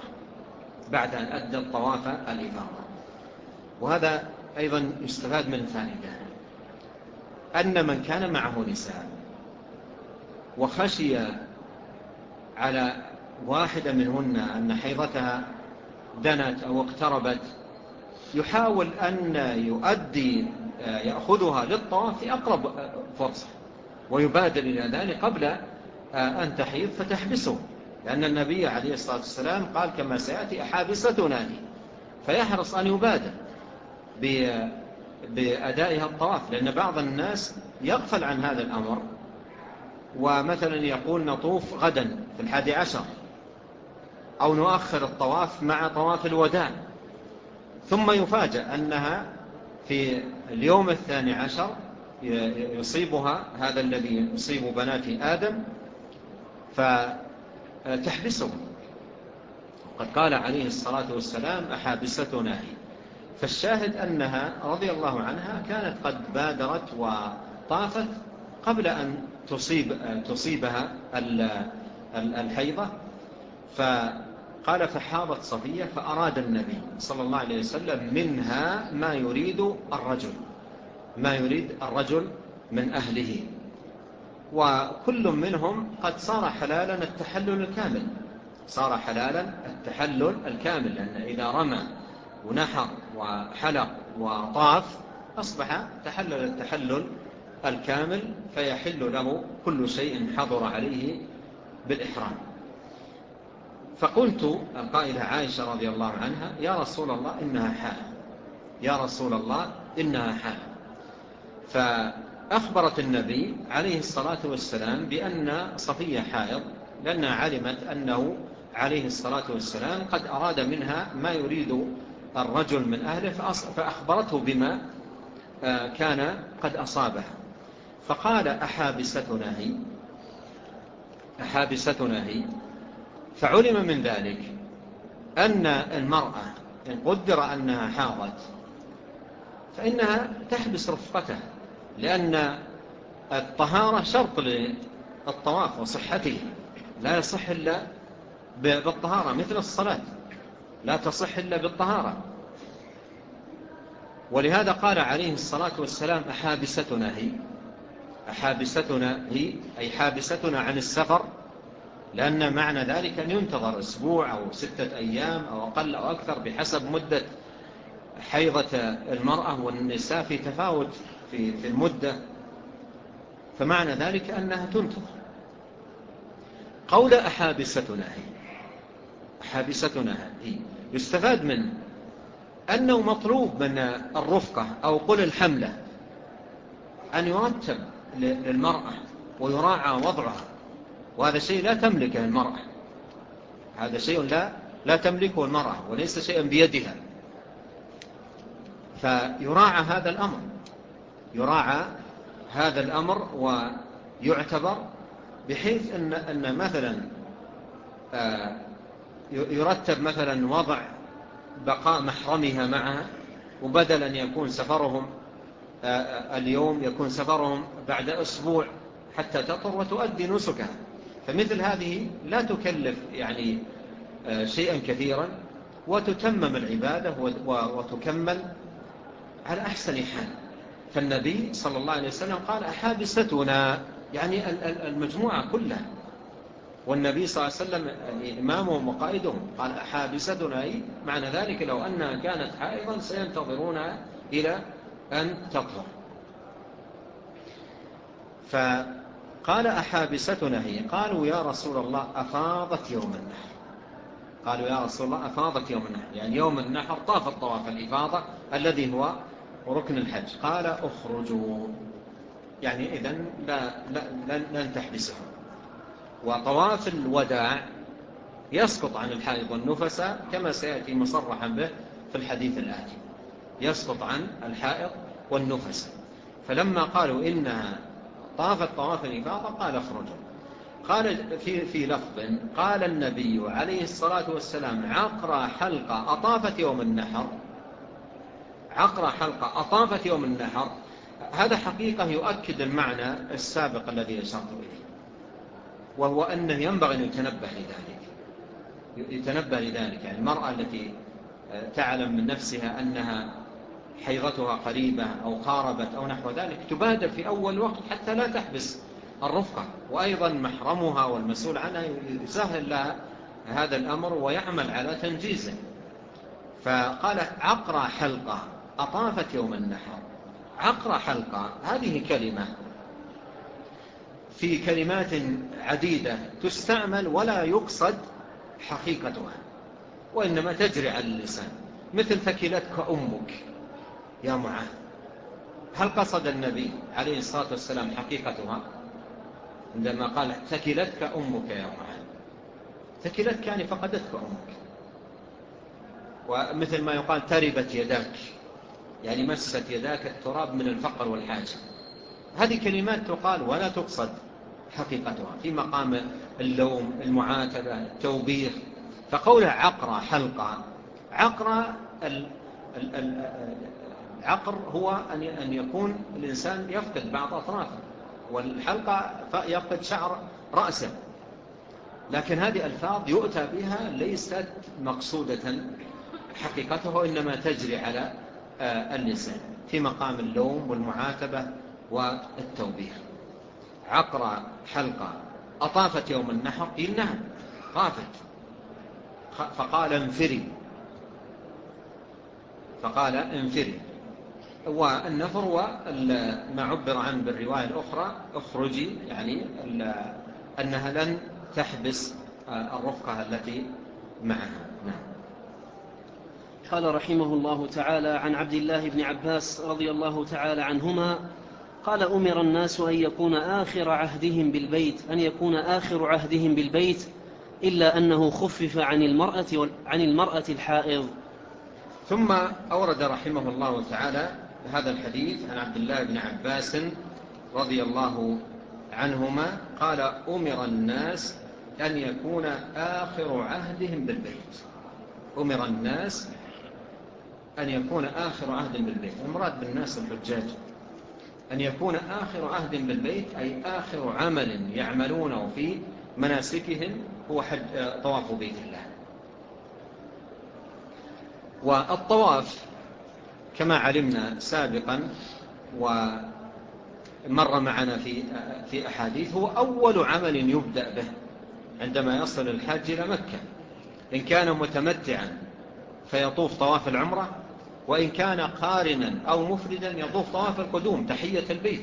الإفاضة. وهذا أيضا يستفاد من فائدة، أن من كان معه نساء وخشي على واحدة منهن أن حيضتها دنت أو اقتربت، يحاول أن يأخذها للطواف في أقرب فرصة، ويبادر إلى ذلك قبل أن تحيض فتحبسه، لأن النبي عليه الصلاة والسلام قال كما سيأتي: أحابستنا هي، فيحرص أن يبادر بأدائها الطواف، لأن بعض الناس يغفل عن هذا الأمر، ومثلا يقول: نطوف غدا في 11، أو نؤخر الطواف مع طواف الوداع، ثم يفاجأ أنها في اليوم 12 يصيبها هذا الذي يصيب بنات آدم فتحبسه. قد قال عليه الصلاة والسلام: أحابستنا هي. فالشاهد أنها رضي الله عنها كانت قد بادرت وطافت قبل أن تصيبها الحيضة. فقال: فحاضت صفية فأراد النبي صلى الله عليه وسلم منها ما يريد الرجل، ما يريد الرجل من أهله. وكل منهم قد صار حلالا التحلل الكامل، صار حلالا التحلل الكامل، لأن إذا رمى ونحر وحلق وطاف أصبح تحلل التحلل الكامل، فيحل له كل شيء حضر عليه بالإحرام. فقلت القائلة عائشة رضي الله عنها: يا رسول الله إنها حائض، يا رسول الله إنها حائض. فأخبرت النبي عليه الصلاة والسلام بأن صفية حائض، لأنها علمت أنه عليه الصلاة والسلام قد أراد منها ما يريد الرجل من أهله، فأخبرته بما كان قد أصابه. فقال: أحابستنا هي؟ أحابستنا هي؟ فعلم من ذلك أن المرأة إن قدر أنها حاضت فإنها تحبس رفقته، لأن الطهارة شرط للطواف وصحته، لا يصح إلا بالطهارة، مثل الصلاة لا تصح إلا بالطهارة. ولهذا قال عليه الصلاة والسلام: أحابستنا هي؟ أحابستنا هي أي حابستنا عن السفر، لأن معنى ذلك أن ينتظر أسبوع أو 6 أيام أو أقل أو أكثر بحسب مدة حيضة المرأة، والنساء في تفاوت في المدة، فمعنى ذلك أنها تنتظر. قول أحابستنا هي، أحابستنا هي، يستفاد منه أنه مطلوب من الرفقة أو قل الحملة أن يرتب للمرأة ويراعى وضعها، وهذا شيء لا تملكه المرأة، هذا شيء لا تملكه المرأة وليس شيئا بيدها. فيراعى هذا الأمر، يراعى هذا الأمر ويعتبر، بحيث أن مثلا يرتب مثلا وضع بقاء محرمها معها، وبدل أن يكون سفرهم اليوم يكون سفرهم بعد أسبوع حتى تطر وتؤدي نسكها. فمثل هذه لا تكلف يعني شيئا كثيرا، وتتمم العبادة وتكمل على أحسن حال. فالنبي صلى الله عليه وسلم قال: أحابستنا، يعني المجموعة كلها، والنبي صلى الله عليه وسلم إمامهم وقائدهم، قال: أحابستنا أي معنى ذلك لو أنها كانت حائضا سينتظرونها إلى أن تطهر. فقال: أحابستنا هي؟ قالوا: يا رسول الله أفاضت يوم النحر. قالوا: يا رسول الله أفاضت يوم النحر، يعني يوم النحر طافت طواف الإفاضة الذي هو ركن الحج. قال: أخرجوا، يعني إذن لن تحبسهم. وطواف الوداع يسقط عن الحائض والنفساء كما سيأتي مصرحا به في الحديث الآتي، يسقط عن الحائض والنفساء. فلما قالوا إنها طافت طواف الإفاضة قال: اخرجوا. قال في لفظ: قال النبي عليه الصلاة والسلام: عقرى حلقة أطافت يوم النحر، عقرى حلقة أطافت يوم النحر. هذا حقيقة يؤكد المعنى السابق الذي أشرت إليه، وهو أنه ينبغي أن يتنبه لذلك. يعني المرأة التي تعلم من نفسها أنها حيضتها قريبة أو قاربت أو نحو ذلك تبادر في أول وقت حتى لا تحبس الرفقة، وأيضا محرمها والمسؤول عنها يسهل لها هذا الأمر ويعمل على تنجيزه. فقال: عقرى حلقة أطافت يوم النحر. عقرى حلقة هذه كلمة في كلمات عديدة تستعمل ولا يقصد حقيقتها، وإنما تجري على اللسان، مثل ثكلتك أمك يا معاذ. هل قصد النبي عليه الصلاة والسلام حقيقتها عندما قال: ثكلتك أمك يا معاذ؟ ثكلتك يعني فقدتك أمك. ومثل ما يقال: تربت يداك، يعني مست يداك التراب من الفقر والحاجة. هذه كلمات تقال ولا تقصد حقيقتها، في مقام اللوم، المعاتبة، التوبيخ. فقولها عقرى حلقة، عقرى العقر هو أن يكون الإنسان يفقد بعض أطرافه، والحلقة يفقد شعر رأسه. لكن هذه ألفاظ يؤتى بها ليست مقصودة حقيقته، إنما تجري على اللسان في مقام اللوم والمعاتبة والتوبيخ. عقرة حلقة أطافت يوم النحر، قيل نعم طافت، فقال انفري. والنفر وما عبر عنه بالرواية الأخرى اخرجي، يعني أنها لن تحبس الرفقة التي معها. نعم. قال رحمه الله تعالى: عن عبد الله بن عباس رضي الله تعالى عنهما قال: أمر الناس أن يكون آخر عهدهم بالبيت إلا أنه خفف عن المرأة الحائض. ثم أورد رحمه الله تعالى هذا الحديث عن عبد الله بن عباس رضي الله عنهما قال: أمر الناس أن يكون آخر عهدهم بالبيت. أمر الناس أن يكون آخر عهد بالبيت، المراد بالناس الحجاج، أن يكون آخر عهد بالبيت أي آخر عمل يعملونه في مناسكهم هو طواف بيت الله. والطواف كما علمنا سابقا ومر معنا في أحاديث هو أول عمل يبدأ به عندما يصل الحاج إلى مكة، إن كان متمتعا فيطوف طواف العمرة، وإن كان قارنا أو مفردا يطوف طواف القدوم تحية البيت.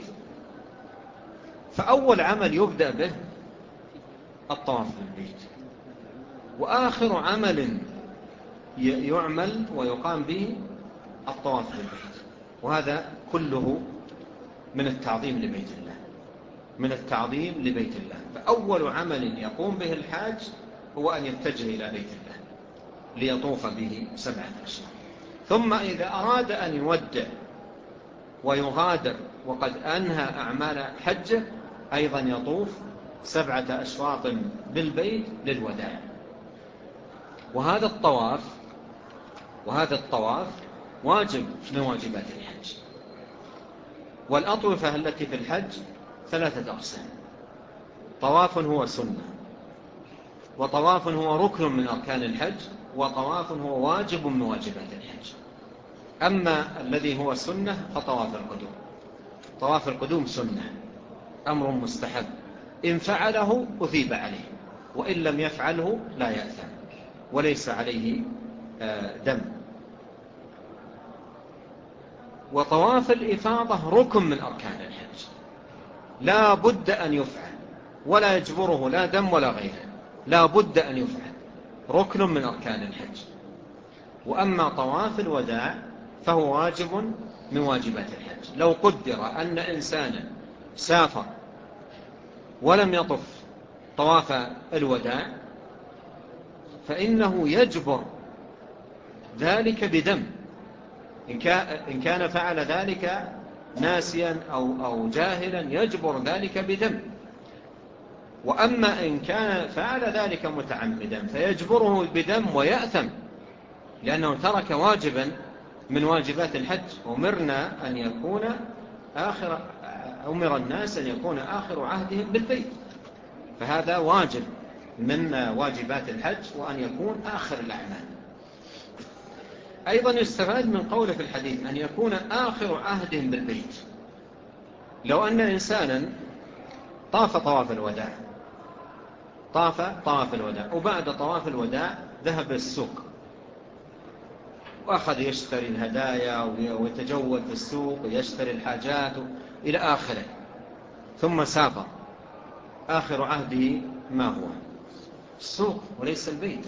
فأول عمل يبدأ به الطواف بالبيت، وآخر عمل يعمل ويقام به الطواف بالبيت، وهذا كله من التعظيم لبيت الله، من التعظيم لبيت الله. فأول عمل يقوم به الحاج هو أن يتجه إلى بيت الله ليطوف به 7 أشواط. ثم إذا أراد أن يودع ويغادر وقد أنهى أعمال حجه أيضا يطوف 7 أشواط بالبيت للوداع. وهذا الطواف واجب من واجبات الحج. والأطوفة التي في الحج 3 أقسام: طواف هو سنة، وطواف هو ركن من أركان الحج، وطواف هو واجب من واجبات الحج. أما الذي هو سنة فطواف القدوم. طواف القدوم سنة، أمر مستحب، إن فعله أثيب عليه، وإن لم يفعله لا يأثم وليس عليه دم. وطواف الإفاضة ركن من أركان الحج، لا بد أن يفعل، ولا يجبره لا دم ولا غيره، لا بد أن يفعل، ركن من أركان الحج. وأما طواف الوداع فهو واجب من واجبات الحج. لو قدر أن إنسانا سافر ولم يطف طواف الوداع فإنه يجبر ذلك بدم، إن كان فعل ذلك ناسيا أو جاهلا يجبر ذلك بدم. وأما إن كان فعل ذلك متعمدا فيجبره بدم ويأثم، لأنه ترك واجبا من واجبات الحج. أمر الناس أن يكون آخر عهدهم بالبيت، فهذا واجب من واجبات الحج، وأن يكون آخر الأعمال. أيضا يستفاد من قوله في الحديث أن يكون آخر عهدهم بالبيت. لو أن إنسانا طاف طواف الوداع وبعد طواف الوداع ذهب السوق وأخذ يشتري الهدايا ويتجول في السوق ويشتري الحاجات إلى آخره، ثم سافر، آخر عهده ما هو؟ السوق وليس البيت.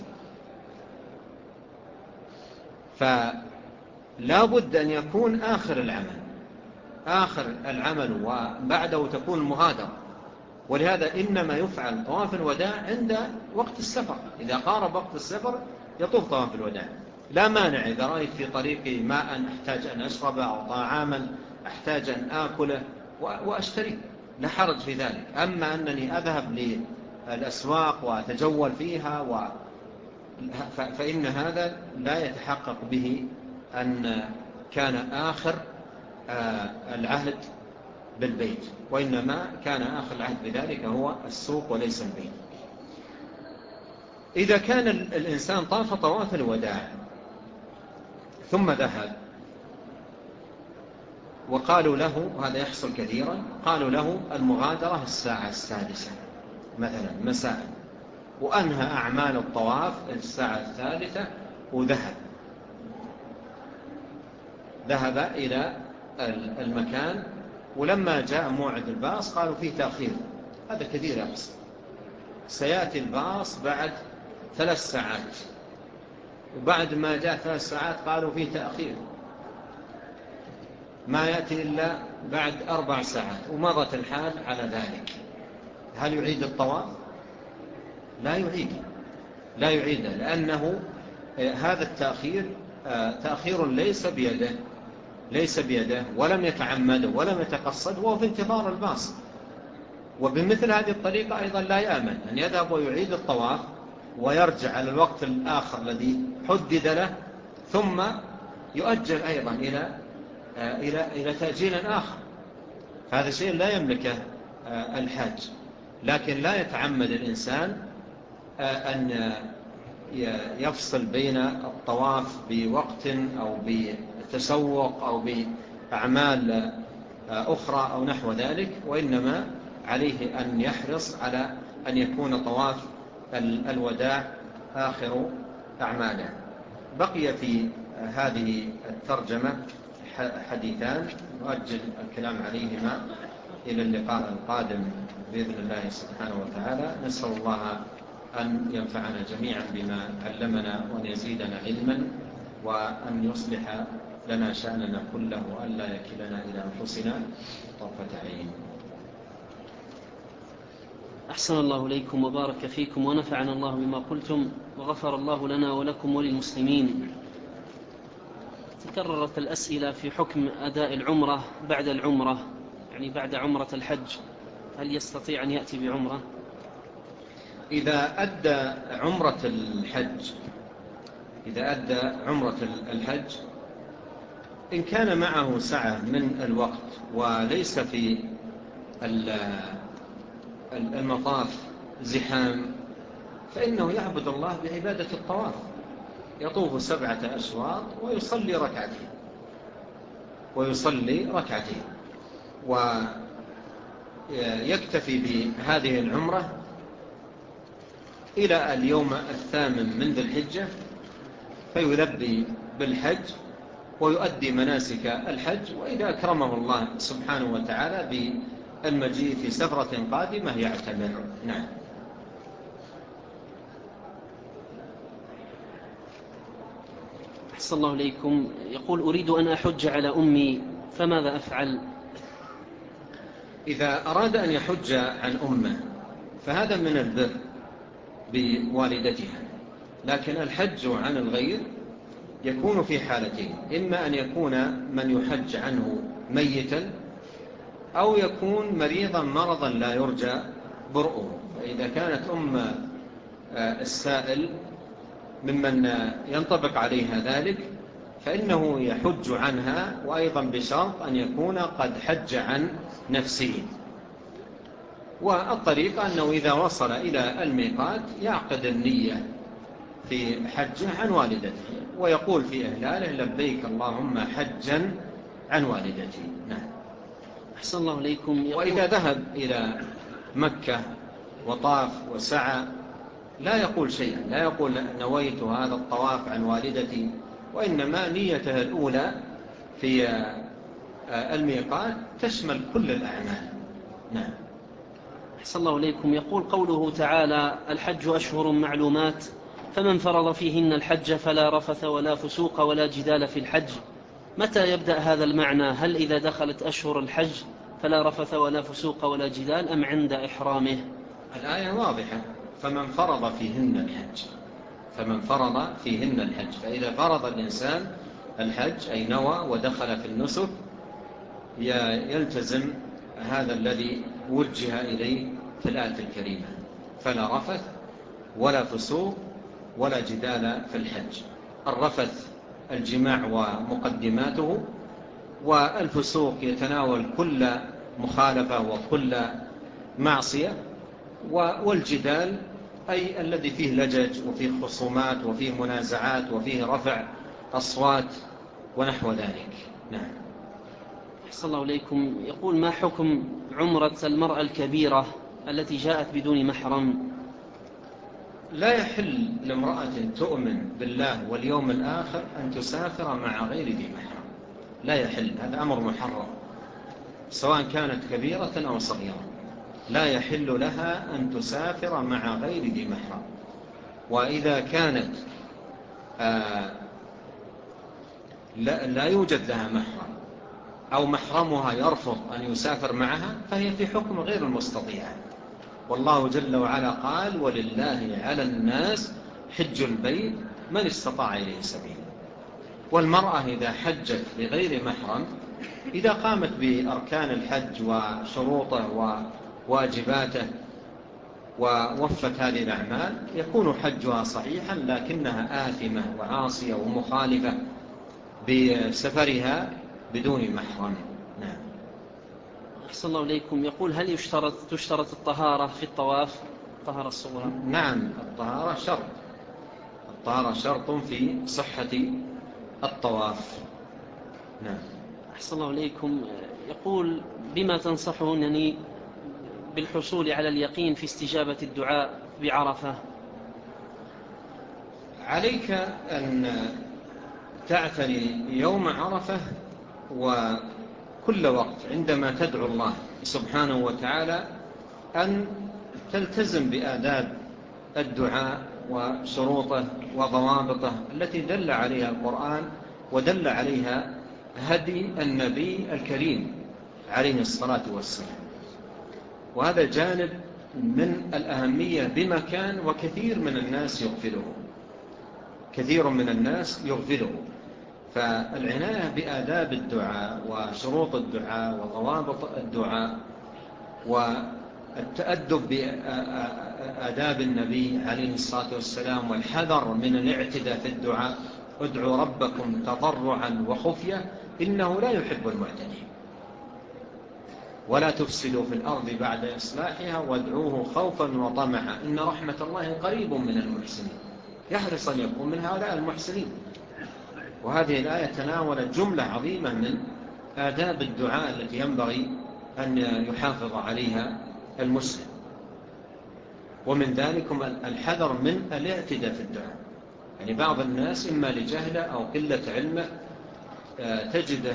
فلا بد أن يكون آخر العمل وبعده تكون المغادرة. ولهذا إنما يفعل طواف الوداع عند وقت السفر، إذا قارب وقت السفر يطوف طواف الوداع. لا مانع إذا رأيت في طريقي ماء أحتاج أن أشربه أو طعاما أحتاج أن آكله وأشتري، لا حرج في ذلك. أما أنني أذهب للأسواق وأتجول فيها فإن هذا لا يتحقق به أن كان آخر العهد بالبيت، وإنما كان آخر العهد بذلك هو السوق وليس البيت. إذا كان الإنسان طاف طواف الوداع ثم ذهب وقالوا له، وهذا يحصل كثيرا، قالوا له المغادرة الساعة 6 مثلا مساء، وأنهى أعمال الطواف الساعة 3 وذهب إلى المكان، ولما جاء موعد الباص قالوا فيه تأخير. هذا كثير يحصل، سيأتي الباص بعد 3 ساعات، وبعد ما جاء 3 ساعات قالوا فيه تأخير، ما يأتي إلا بعد 4 ساعات، ومضت الحال على ذلك. هل يعيد الطواف؟ لا يعيده، لأنه هذا التأخير تأخير ليس بيده ولم يتعمده ولم يتقصد، وهو في انتظار الباص. وبمثل هذه الطريقة أيضا لا يأمن أن يذهب ويعيد الطواف ويرجع على الوقت الآخر الذي حدد له، ثم يؤجل أيضا إلى تأجيل آخر. هذا شيء لا يملكه الحاج. لكن لا يتعمد الإنسان أن يفصل بين الطواف بوقت أو بتسوق أو بأعمال أخرى أو نحو ذلك، وإنما عليه أن يحرص على أن يكون طواف الوداع آخر أعماله. بقي في هذه الترجمة حديثان نؤجل الكلام عليهما إلى اللقاء القادم بإذن الله سبحانه وتعالى. نسأل الله أن ينفعنا جميعا بما علمنا، وأن يزيدنا علما، وأن يصلح لنا شأننا كله، وأن لا يكلنا إلى أنفسنا طرفة عين. أحسن الله إليكم وبارك فيكم ونفعنا الله بما قلتم، وغفر الله لنا ولكم وللمسلمين. تكررت الأسئلة في حكم أداء العمرة بعد العمرة، يعني بعد عمرة الحج، هل يستطيع أن يأتي بعمرة؟ إذا أدى عمرة الحج إن كان معه سعة من الوقت وليس في المطاف زحام، فإنه يعبد الله بعبادة الطواف، يطوف 7 أشواط ويصلي ركعتين، ويكتفي بهذه العمرة إلى اليوم 8 من ذي الحجة، فيلبي بالحج ويؤدي مناسك الحج، وإذا أكرمه الله سبحانه وتعالى بالمجيء في سفرة قادمة يعتمر. نعم. أحسن الله إليكم. يقول أريد أن أحج على أمي، فماذا أفعل؟ إذا أراد أن يحج عن أمه فهذا من البر بوالدتها، لكن الحج عن الغير يكون في حالتين: إما أن يكون من يحج عنه ميتا، أو يكون مريضا مرضا لا يرجى برؤه. فإذا كانت السائل ممن ينطبق عليها ذلك فإنه يحج عنها، وأيضا بشرط أن يكون قد حج عن نفسه. والطريقة أنه إذا وصل إلى الميقات يعقد النية في حجه عن والدته، ويقول في إهلاله: لبيك اللهم حجا عن والدتي. نعم. أحسن الله إليكم. وإذا ذهب إلى مكة وطاف وسعى لا يقول شيئا، لا يقول نويت هذا الطواف عن والدتي، وإنما نيته الأولى في الميقات تشمل كل الأعمال. نعم. أحسن الله إليكم. يقول قوله تعالى: الحج أشهر معلومات، فمن فرض فيهن الحج فلا رفث ولا فسوق ولا جدال في الحج. متى يبدأ هذا المعنى؟ هل إذا دخلت أشهر الحج فلا رفث ولا فسوق ولا جدال، أم عند إحرامه؟ الآية واضحة: فمن فرض فيهن الحج. فإذا فرض الإنسان الحج أي نوى ودخل في النسك يلتزم هذا الذي وجه إليه في الآية الكريمة: فلا رفث ولا فسوق ولا جدال في الحج. الرفث الجماع ومقدماته، والفسوق يتناول كل مخالفة وكل معصية، والجدال أي الذي فيه لجج وفيه خصومات وفيه منازعات وفيه رفع أصوات ونحو ذلك. نعم. أحسن الله إليكم. يقول: ما حكم عمرة المرأة الكبيرة التي جاءت بدون محرم؟ لا يحل لامرأة تؤمن بالله واليوم الآخر أن تسافر مع غير ذي محرم، لا يحل، هذا أمر محرم، سواء كانت كبيرة أو صغيرة، لا يحل لها أن تسافر مع غير ذي محرم. وإذا كانت لا يوجد لها محرم أو محرمها يرفض أن يسافر معها فهي في حكم غير المستطيعة. والله جل وعلا قال: ولله على الناس حج البيت من استطاع إليه سبيلا. والمرأة إذا حجت بغير محرم، إذا قامت بأركان الحج وشروطه وواجباته ووفت هذه الأعمال يكون حجها صحيحا، لكنها آثمة وعاصية ومخالفة بسفرها بدون محرم. نعم. أحسن الله إليكم. يقول: هل تشترط الطهارة في الطواف، الطهارة الصغرى؟ نعم، الطهارة شرط في صحة الطواف. نعم. أحسن الله إليكم. يقول: بما تنصحونني بالحصول على اليقين في استجابة الدعاء بعرفة؟ عليك أن تعتني يوم عرفة وكل وقت عندما تدعو الله سبحانه وتعالى أن تلتزم بآداب الدعاء وشروطه وضوابطه التي دل عليها القرآن ودل عليها هدي النبي الكريم عليه الصلاة والسلام. وهذا جانب من الأهمية بمكان، وكثير من الناس يغفله. فالعناية بآداب الدعاء وشروط الدعاء وضوابط الدعاء والتأدب بآداب النبي عليه الصلاة والسلام والحذر من الاعتداء في الدعاء. ادعوا ربكم تضرعا وخفية إنه لا يحب المعتدين، ولا تفسدوا في الأرض بعد إصلاحها وادعوه خوفا وطمعا إن رحمة الله قريب من المحسنين. يحرص أن يكون من هؤلاء المحسنين. وهذه الآية تناولت جملة عظيمة من آداب الدعاء التي ينبغي أن يحافظ عليها المسلم، ومن ذلكم الحذر من الاعتداء في الدعاء. يعني بعض الناس إما لجهله أو قلة علمه تجده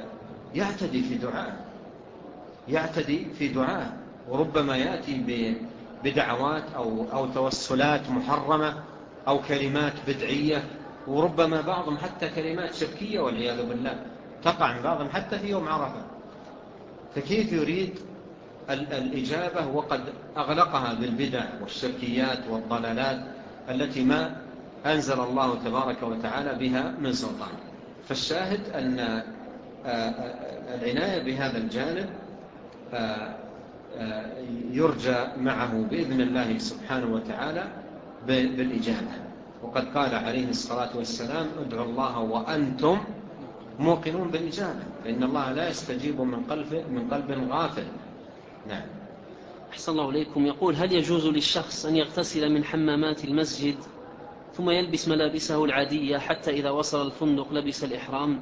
يعتدي في دعاء وربما يأتي بدعوات أو توسلات محرمة أو كلمات بدعية، وربما بعضهم حتى كلمات شركية والعياذ بالله تقع من بعضهم حتى في يوم عرفة. فكيف يريد الإجابة وقد أغلقها بالبدع والشركيات والضلالات التي ما أنزل الله تبارك وتعالى بها من سلطان؟ فالشاهد أن العناية بهذا الجانب يرجى معه بإذن الله سبحانه وتعالى بالإجابة. وقد قال عليه الصلاة والسلام: ادعوا الله وأنتم موقنون بالإجابة، فإن الله لا يستجيب من قلب غافل. نعم. أحسن الله إليكم. يقول: هل يجوز للشخص أن يغتسل من حمامات المسجد ثم يلبس ملابسه العادية حتى إذا وصل الفندق لبس الإحرام؟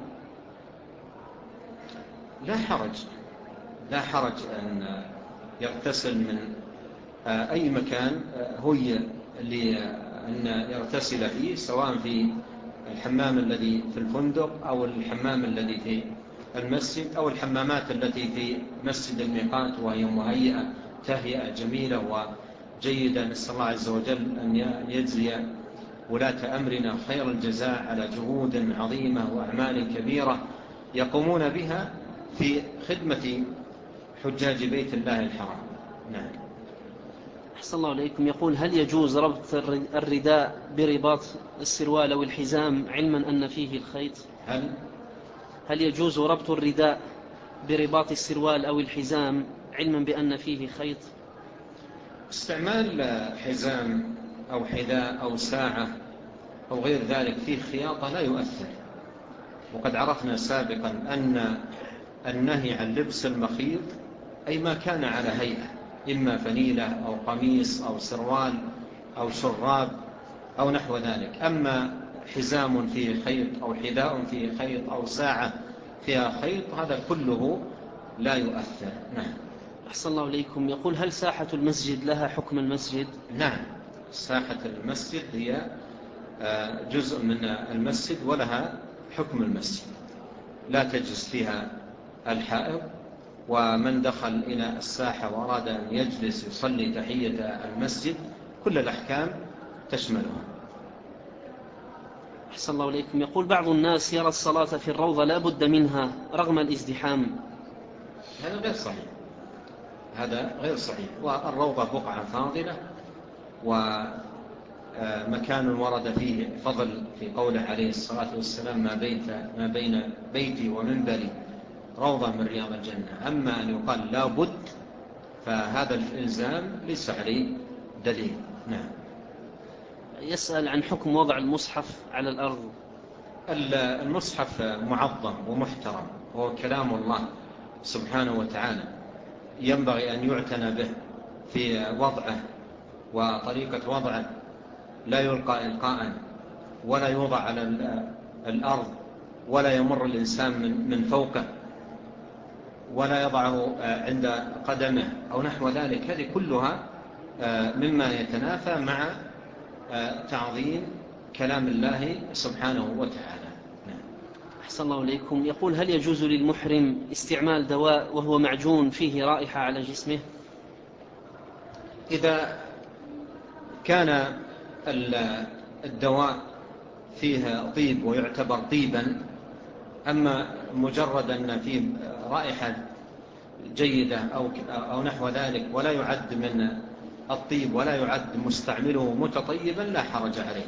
لا حرج أن يغتسل من أي مكان هي لأن يغتسل فيه، سواء في الحمام الذي في الفندق أو الحمام الذي في المسجد أو الحمامات التي في مسجد الميقات، وهي مهيئة تهيئة جميلة وجيدة. نسأل الله عز وجل أن يجزي ولاة أمرنا خير الجزاء على جهود عظيمة وأعمال كبيرة يقومون بها في خدمة حجاج بيت الله الحرام. نعم. أحسن الله إليكم. يقول: هل يجوز ربط الرداء برباط السروال أو الحزام علما أن فيه الخيط؟ هل يجوز ربط الرداء برباط السروال أو الحزام علما بأن فيه خيط؟ استعمال حزام أو حذاء أو ساعة أو غير ذلك فيه خياطة لا يؤثر. وقد عرفنا سابقا أن النهي عن لبس المخيط أي ما كان على هيئة، إما فنيلة أو قميص أو سروال أو شراب أو نحو ذلك. أما حزام فيه خيط أو حذاء فيه خيط أو ساعة فيها خيط هذا كله لا يؤثر. نعم. أحسن الله إليكم. يقول هل ساحة المسجد لها حكم المسجد؟ نعم، ساحة المسجد هي جزء من المسجد ولها حكم المسجد، لا تجلس فيها الحائض، ومن دخل إلى الساحة وأراد أن يجلس يصلي تحية المسجد كل الأحكام تشملها. أحسن الله إليكم. يقول بعض الناس يرى الصلاة في الروضة لا بد منها رغم الازدحام. هذا غير صحيح، هذا غير صحيح. والروضة بقعة فاضلة ومكان ورد فيه فضل في قوله عليه الصلاة والسلام ما بين بيتي ومنبري روضة من رياض الجنة. أما أن يقال لا بد فهذا الإلزام ليس عليه دليل. نعم. يسأل عن حكم وضع المصحف على الأرض. المصحف معظم ومحترم، هو كلام الله سبحانه وتعالى، ينبغي أن يعتنى به في وضعه وطريقة وضعه، لا يلقى إلقاء ولا يوضع على الأرض ولا يمر الإنسان من فوقه ولا يضعه عند قدمه أو نحو ذلك. هذه كلها مما يتنافى مع تعظيم كلام الله سبحانه وتعالى. أحسن الله إليكم. يقول هل يجوز للمحرم استعمال دواء وهو معجون فيه رائحة على جسمه؟ إذا كان الدواء فيه طيب ويعتبر طيبا، أما مجرد أن فيه رائحة جيدة أو نحو ذلك ولا يعد من الطيب ولا يعد مستعمله متطيبا لا حرج عليه.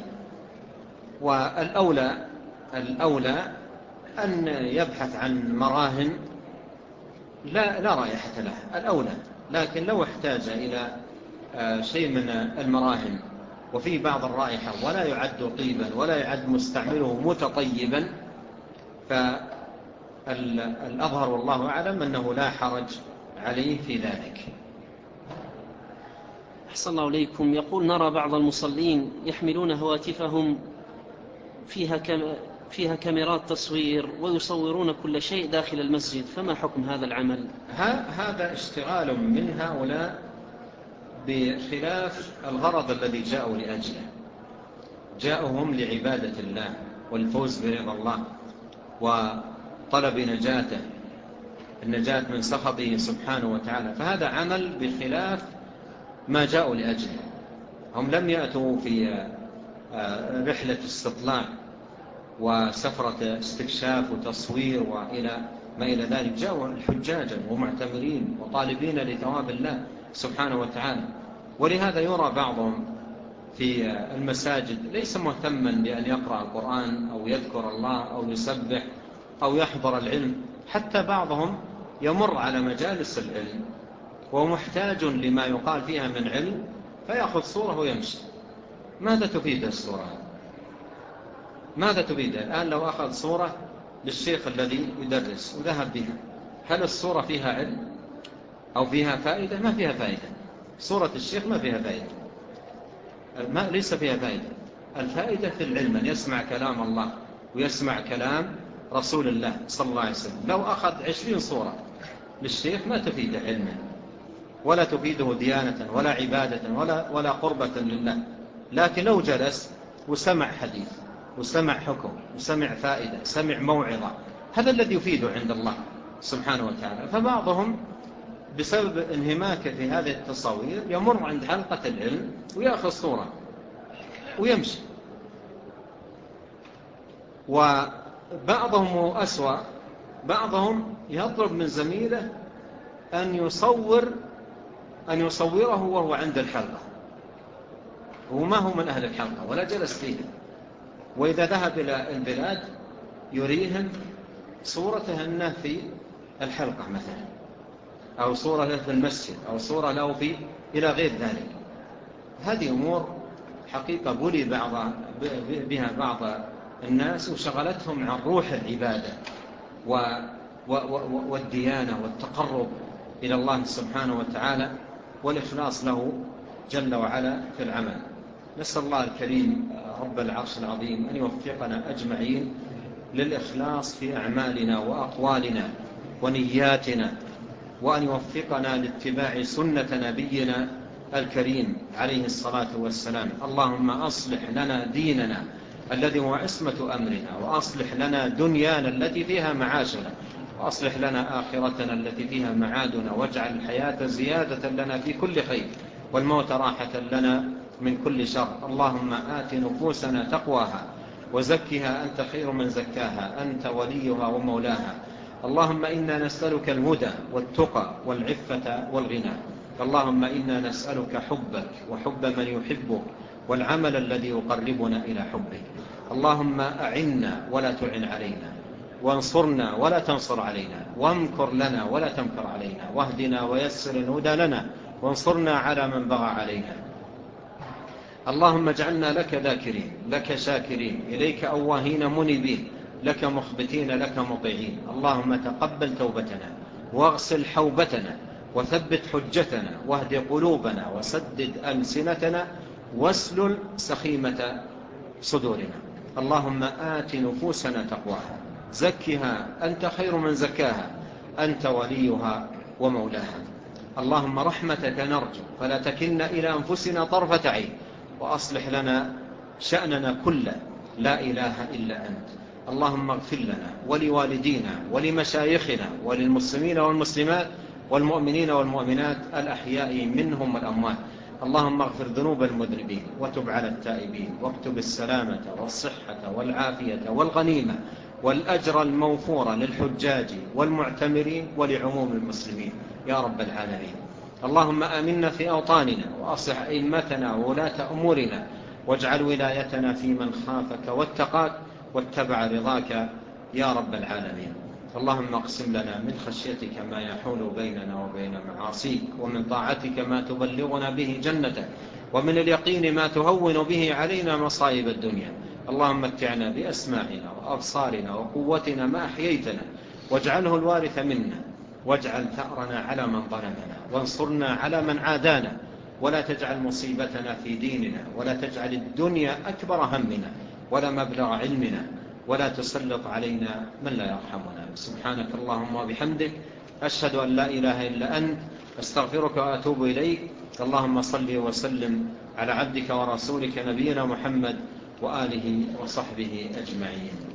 والأولى أن يبحث عن مراهن لا رائحة لها الأولى. لكن لو احتاج إلى شيء من المراهن وفي بعض الرائحة ولا يعد طيبا ولا يعد مستعمله متطيبا فالأظهر والله أعلم أنه لا حرج عليه في ذلك. أحسن الله إليكم. يقول نرى بعض المصلين يحملون هواتفهم فيها كاميرات تصوير ويصورون كل شيء داخل المسجد، فما حكم هذا العمل؟ هذا اشتغال من هؤلاء بخلاف الغرض الذي جاءوا لأجله. جاءهم لعبادة الله والفوز برضا الله وطلب النجاة من سخطه سبحانه وتعالى، فهذا عمل بخلاف ما جاءوا لأجله. هم لم يأتوا في رحلة استطلاع وسفرة استكشاف وتصوير وإلى ما إلى ذلك، جاءوا حجاجا ومعتمرين وطالبين لثواب الله سبحانه وتعالى. ولهذا يرى بعضهم في المساجد ليس مهتما بأن يقرأ القرآن أو يذكر الله أو يسبح أو يحضر العلم، حتى بعضهم يمر على مجالس العلم ومحتاج لما يقال فيها من علم فيأخذ صورة ويمشي. ماذا تفيد الصورة؟ ماذا تفيد؟ الآن لو أخذ صورة للشيخ الذي يدرس وذهب بها، هل الصورة فيها علم أو فيها فائدة؟ ما فيها فائدة. صورة الشيخ ما فيها فائدة، ليس فيها فائدة. الفائدة في العلم، أن يسمع كلام الله ويسمع كلام رسول الله صلى الله عليه وسلم. لو أخذ 20 صورة للشيخ ما تفيد علما ولا تفيده ديانة ولا عبادة ولا قربة لله. لكن لو جلس وسمع حديث وسمع حكم وسمع فائدة، سمع موعظة، هذا الذي يفيده عند الله سبحانه وتعالى. فبعضهم بسبب انهماكه في هذه التصاوير يمر عند حلقة العلم ويأخذ صورة ويمشي. وبعضهم أسوأ، بعضهم يطلب من زميله أن يصوره وهو عند الحلقة وما هو من أهل الحلقة ولا جلس فيها، وإذا ذهب إلى البلاد يريهم صورته أنه في الحلقة مثلا، أو صورة له في المسجد، أو صورة له إلى غير ذلك. هذه أمور حقيقة بلي بها بعض الناس وشغلتهم عن روح العبادة والديانة والتقرب إلى الله سبحانه وتعالى والإخلاص له جل وعلا في العمل. نسأل الله الكريم رب العرش العظيم أن يوفقنا أجمعين للإخلاص في أعمالنا وأقوالنا ونياتنا، وأن يوفقنا لاتباع سنة نبينا الكريم عليه الصلاة والسلام. اللهم أصلح لنا ديننا الذي هو عصمة أمرنا، وأصلح لنا دنيانا التي فيها معاشنا، وأصلح لنا آخرتنا التي فيها معادنا، واجعل الحياة زيادة لنا في كل خير والموت راحة لنا من كل شر. اللهم آت نفوسنا تقواها وزكها أنت خير من زكاها، أنت وليها ومولاها. اللهم إنا نسألك الهدى والتقى والعفة والغنى. اللهم إنا نسألك حبك وحب من يحبك والعمل الذي يقربنا إلى حبك. اللهم أعنا ولا تعن علينا، وانصرنا ولا تنصر علينا، وامكر لنا ولا تمكر علينا، واهدنا ويسر الهدى لنا، وانصرنا على من بغى علينا. اللهم اجعلنا لك ذاكرين، لك شاكرين، إليك أواهين منيبين، لك مخبتين، لك مطيعين. اللهم تقبل توبتنا، واغسل حوبتنا، وثبت حجتنا، واهد قلوبنا، وسدد ألسنتنا، واسلل سخيمة صدورنا. اللهم آت نفوسنا تقواها، زكها أنت خير من زكاها، أنت وليها ومولاها. اللهم رحمتك نرجو فلا تكلنا إلى أنفسنا طرفة عين، وأصلح لنا شأننا كله، لا إله إلا أنت. اللهم اغفر لنا ولوالدينا ولمشايخنا وللمسلمين والمسلمات والمؤمنين والمؤمنات الأحياء منهم والأموات. اللهم اغفر ذنوب المذنبين، وتب على التائبين، واكتب السلامة والصحة والعافية والغنيمة والأجر الموفور للحجاج والمعتمرين ولعموم المسلمين يا رب العالمين. اللهم آمنا في أوطاننا، وأصلح أئمتنا وولاة أمورنا، واجعل ولايتنا في من خافك واتقاك واتبع رضاك يا رب العالمين. اللهم اقسم لنا من خشيتك ما يحول بيننا وبين معاصيك، ومن طاعتك ما تبلغنا به جنتك، ومن اليقين ما تهون به علينا مصائب الدنيا. اللهم متعنا بأسماعنا وأبصارنا وقوتنا ما أحييتنا، واجعله الوارث منا، واجعل ثأرنا على من ظلمنا، وانصرنا على من عادانا، ولا تجعل مصيبتنا في ديننا، ولا تجعل الدنيا أكبر همنا ولا مبلغ علمنا، ولا تسلط علينا من لا يرحمنا. سبحانك اللهم وبحمدك، أشهد أن لا إله إلا أنت، أستغفرك وأتوب إليك. اللهم صل وسلم على عبدك ورسولك نبينا محمد وآله وصحبه أجمعين.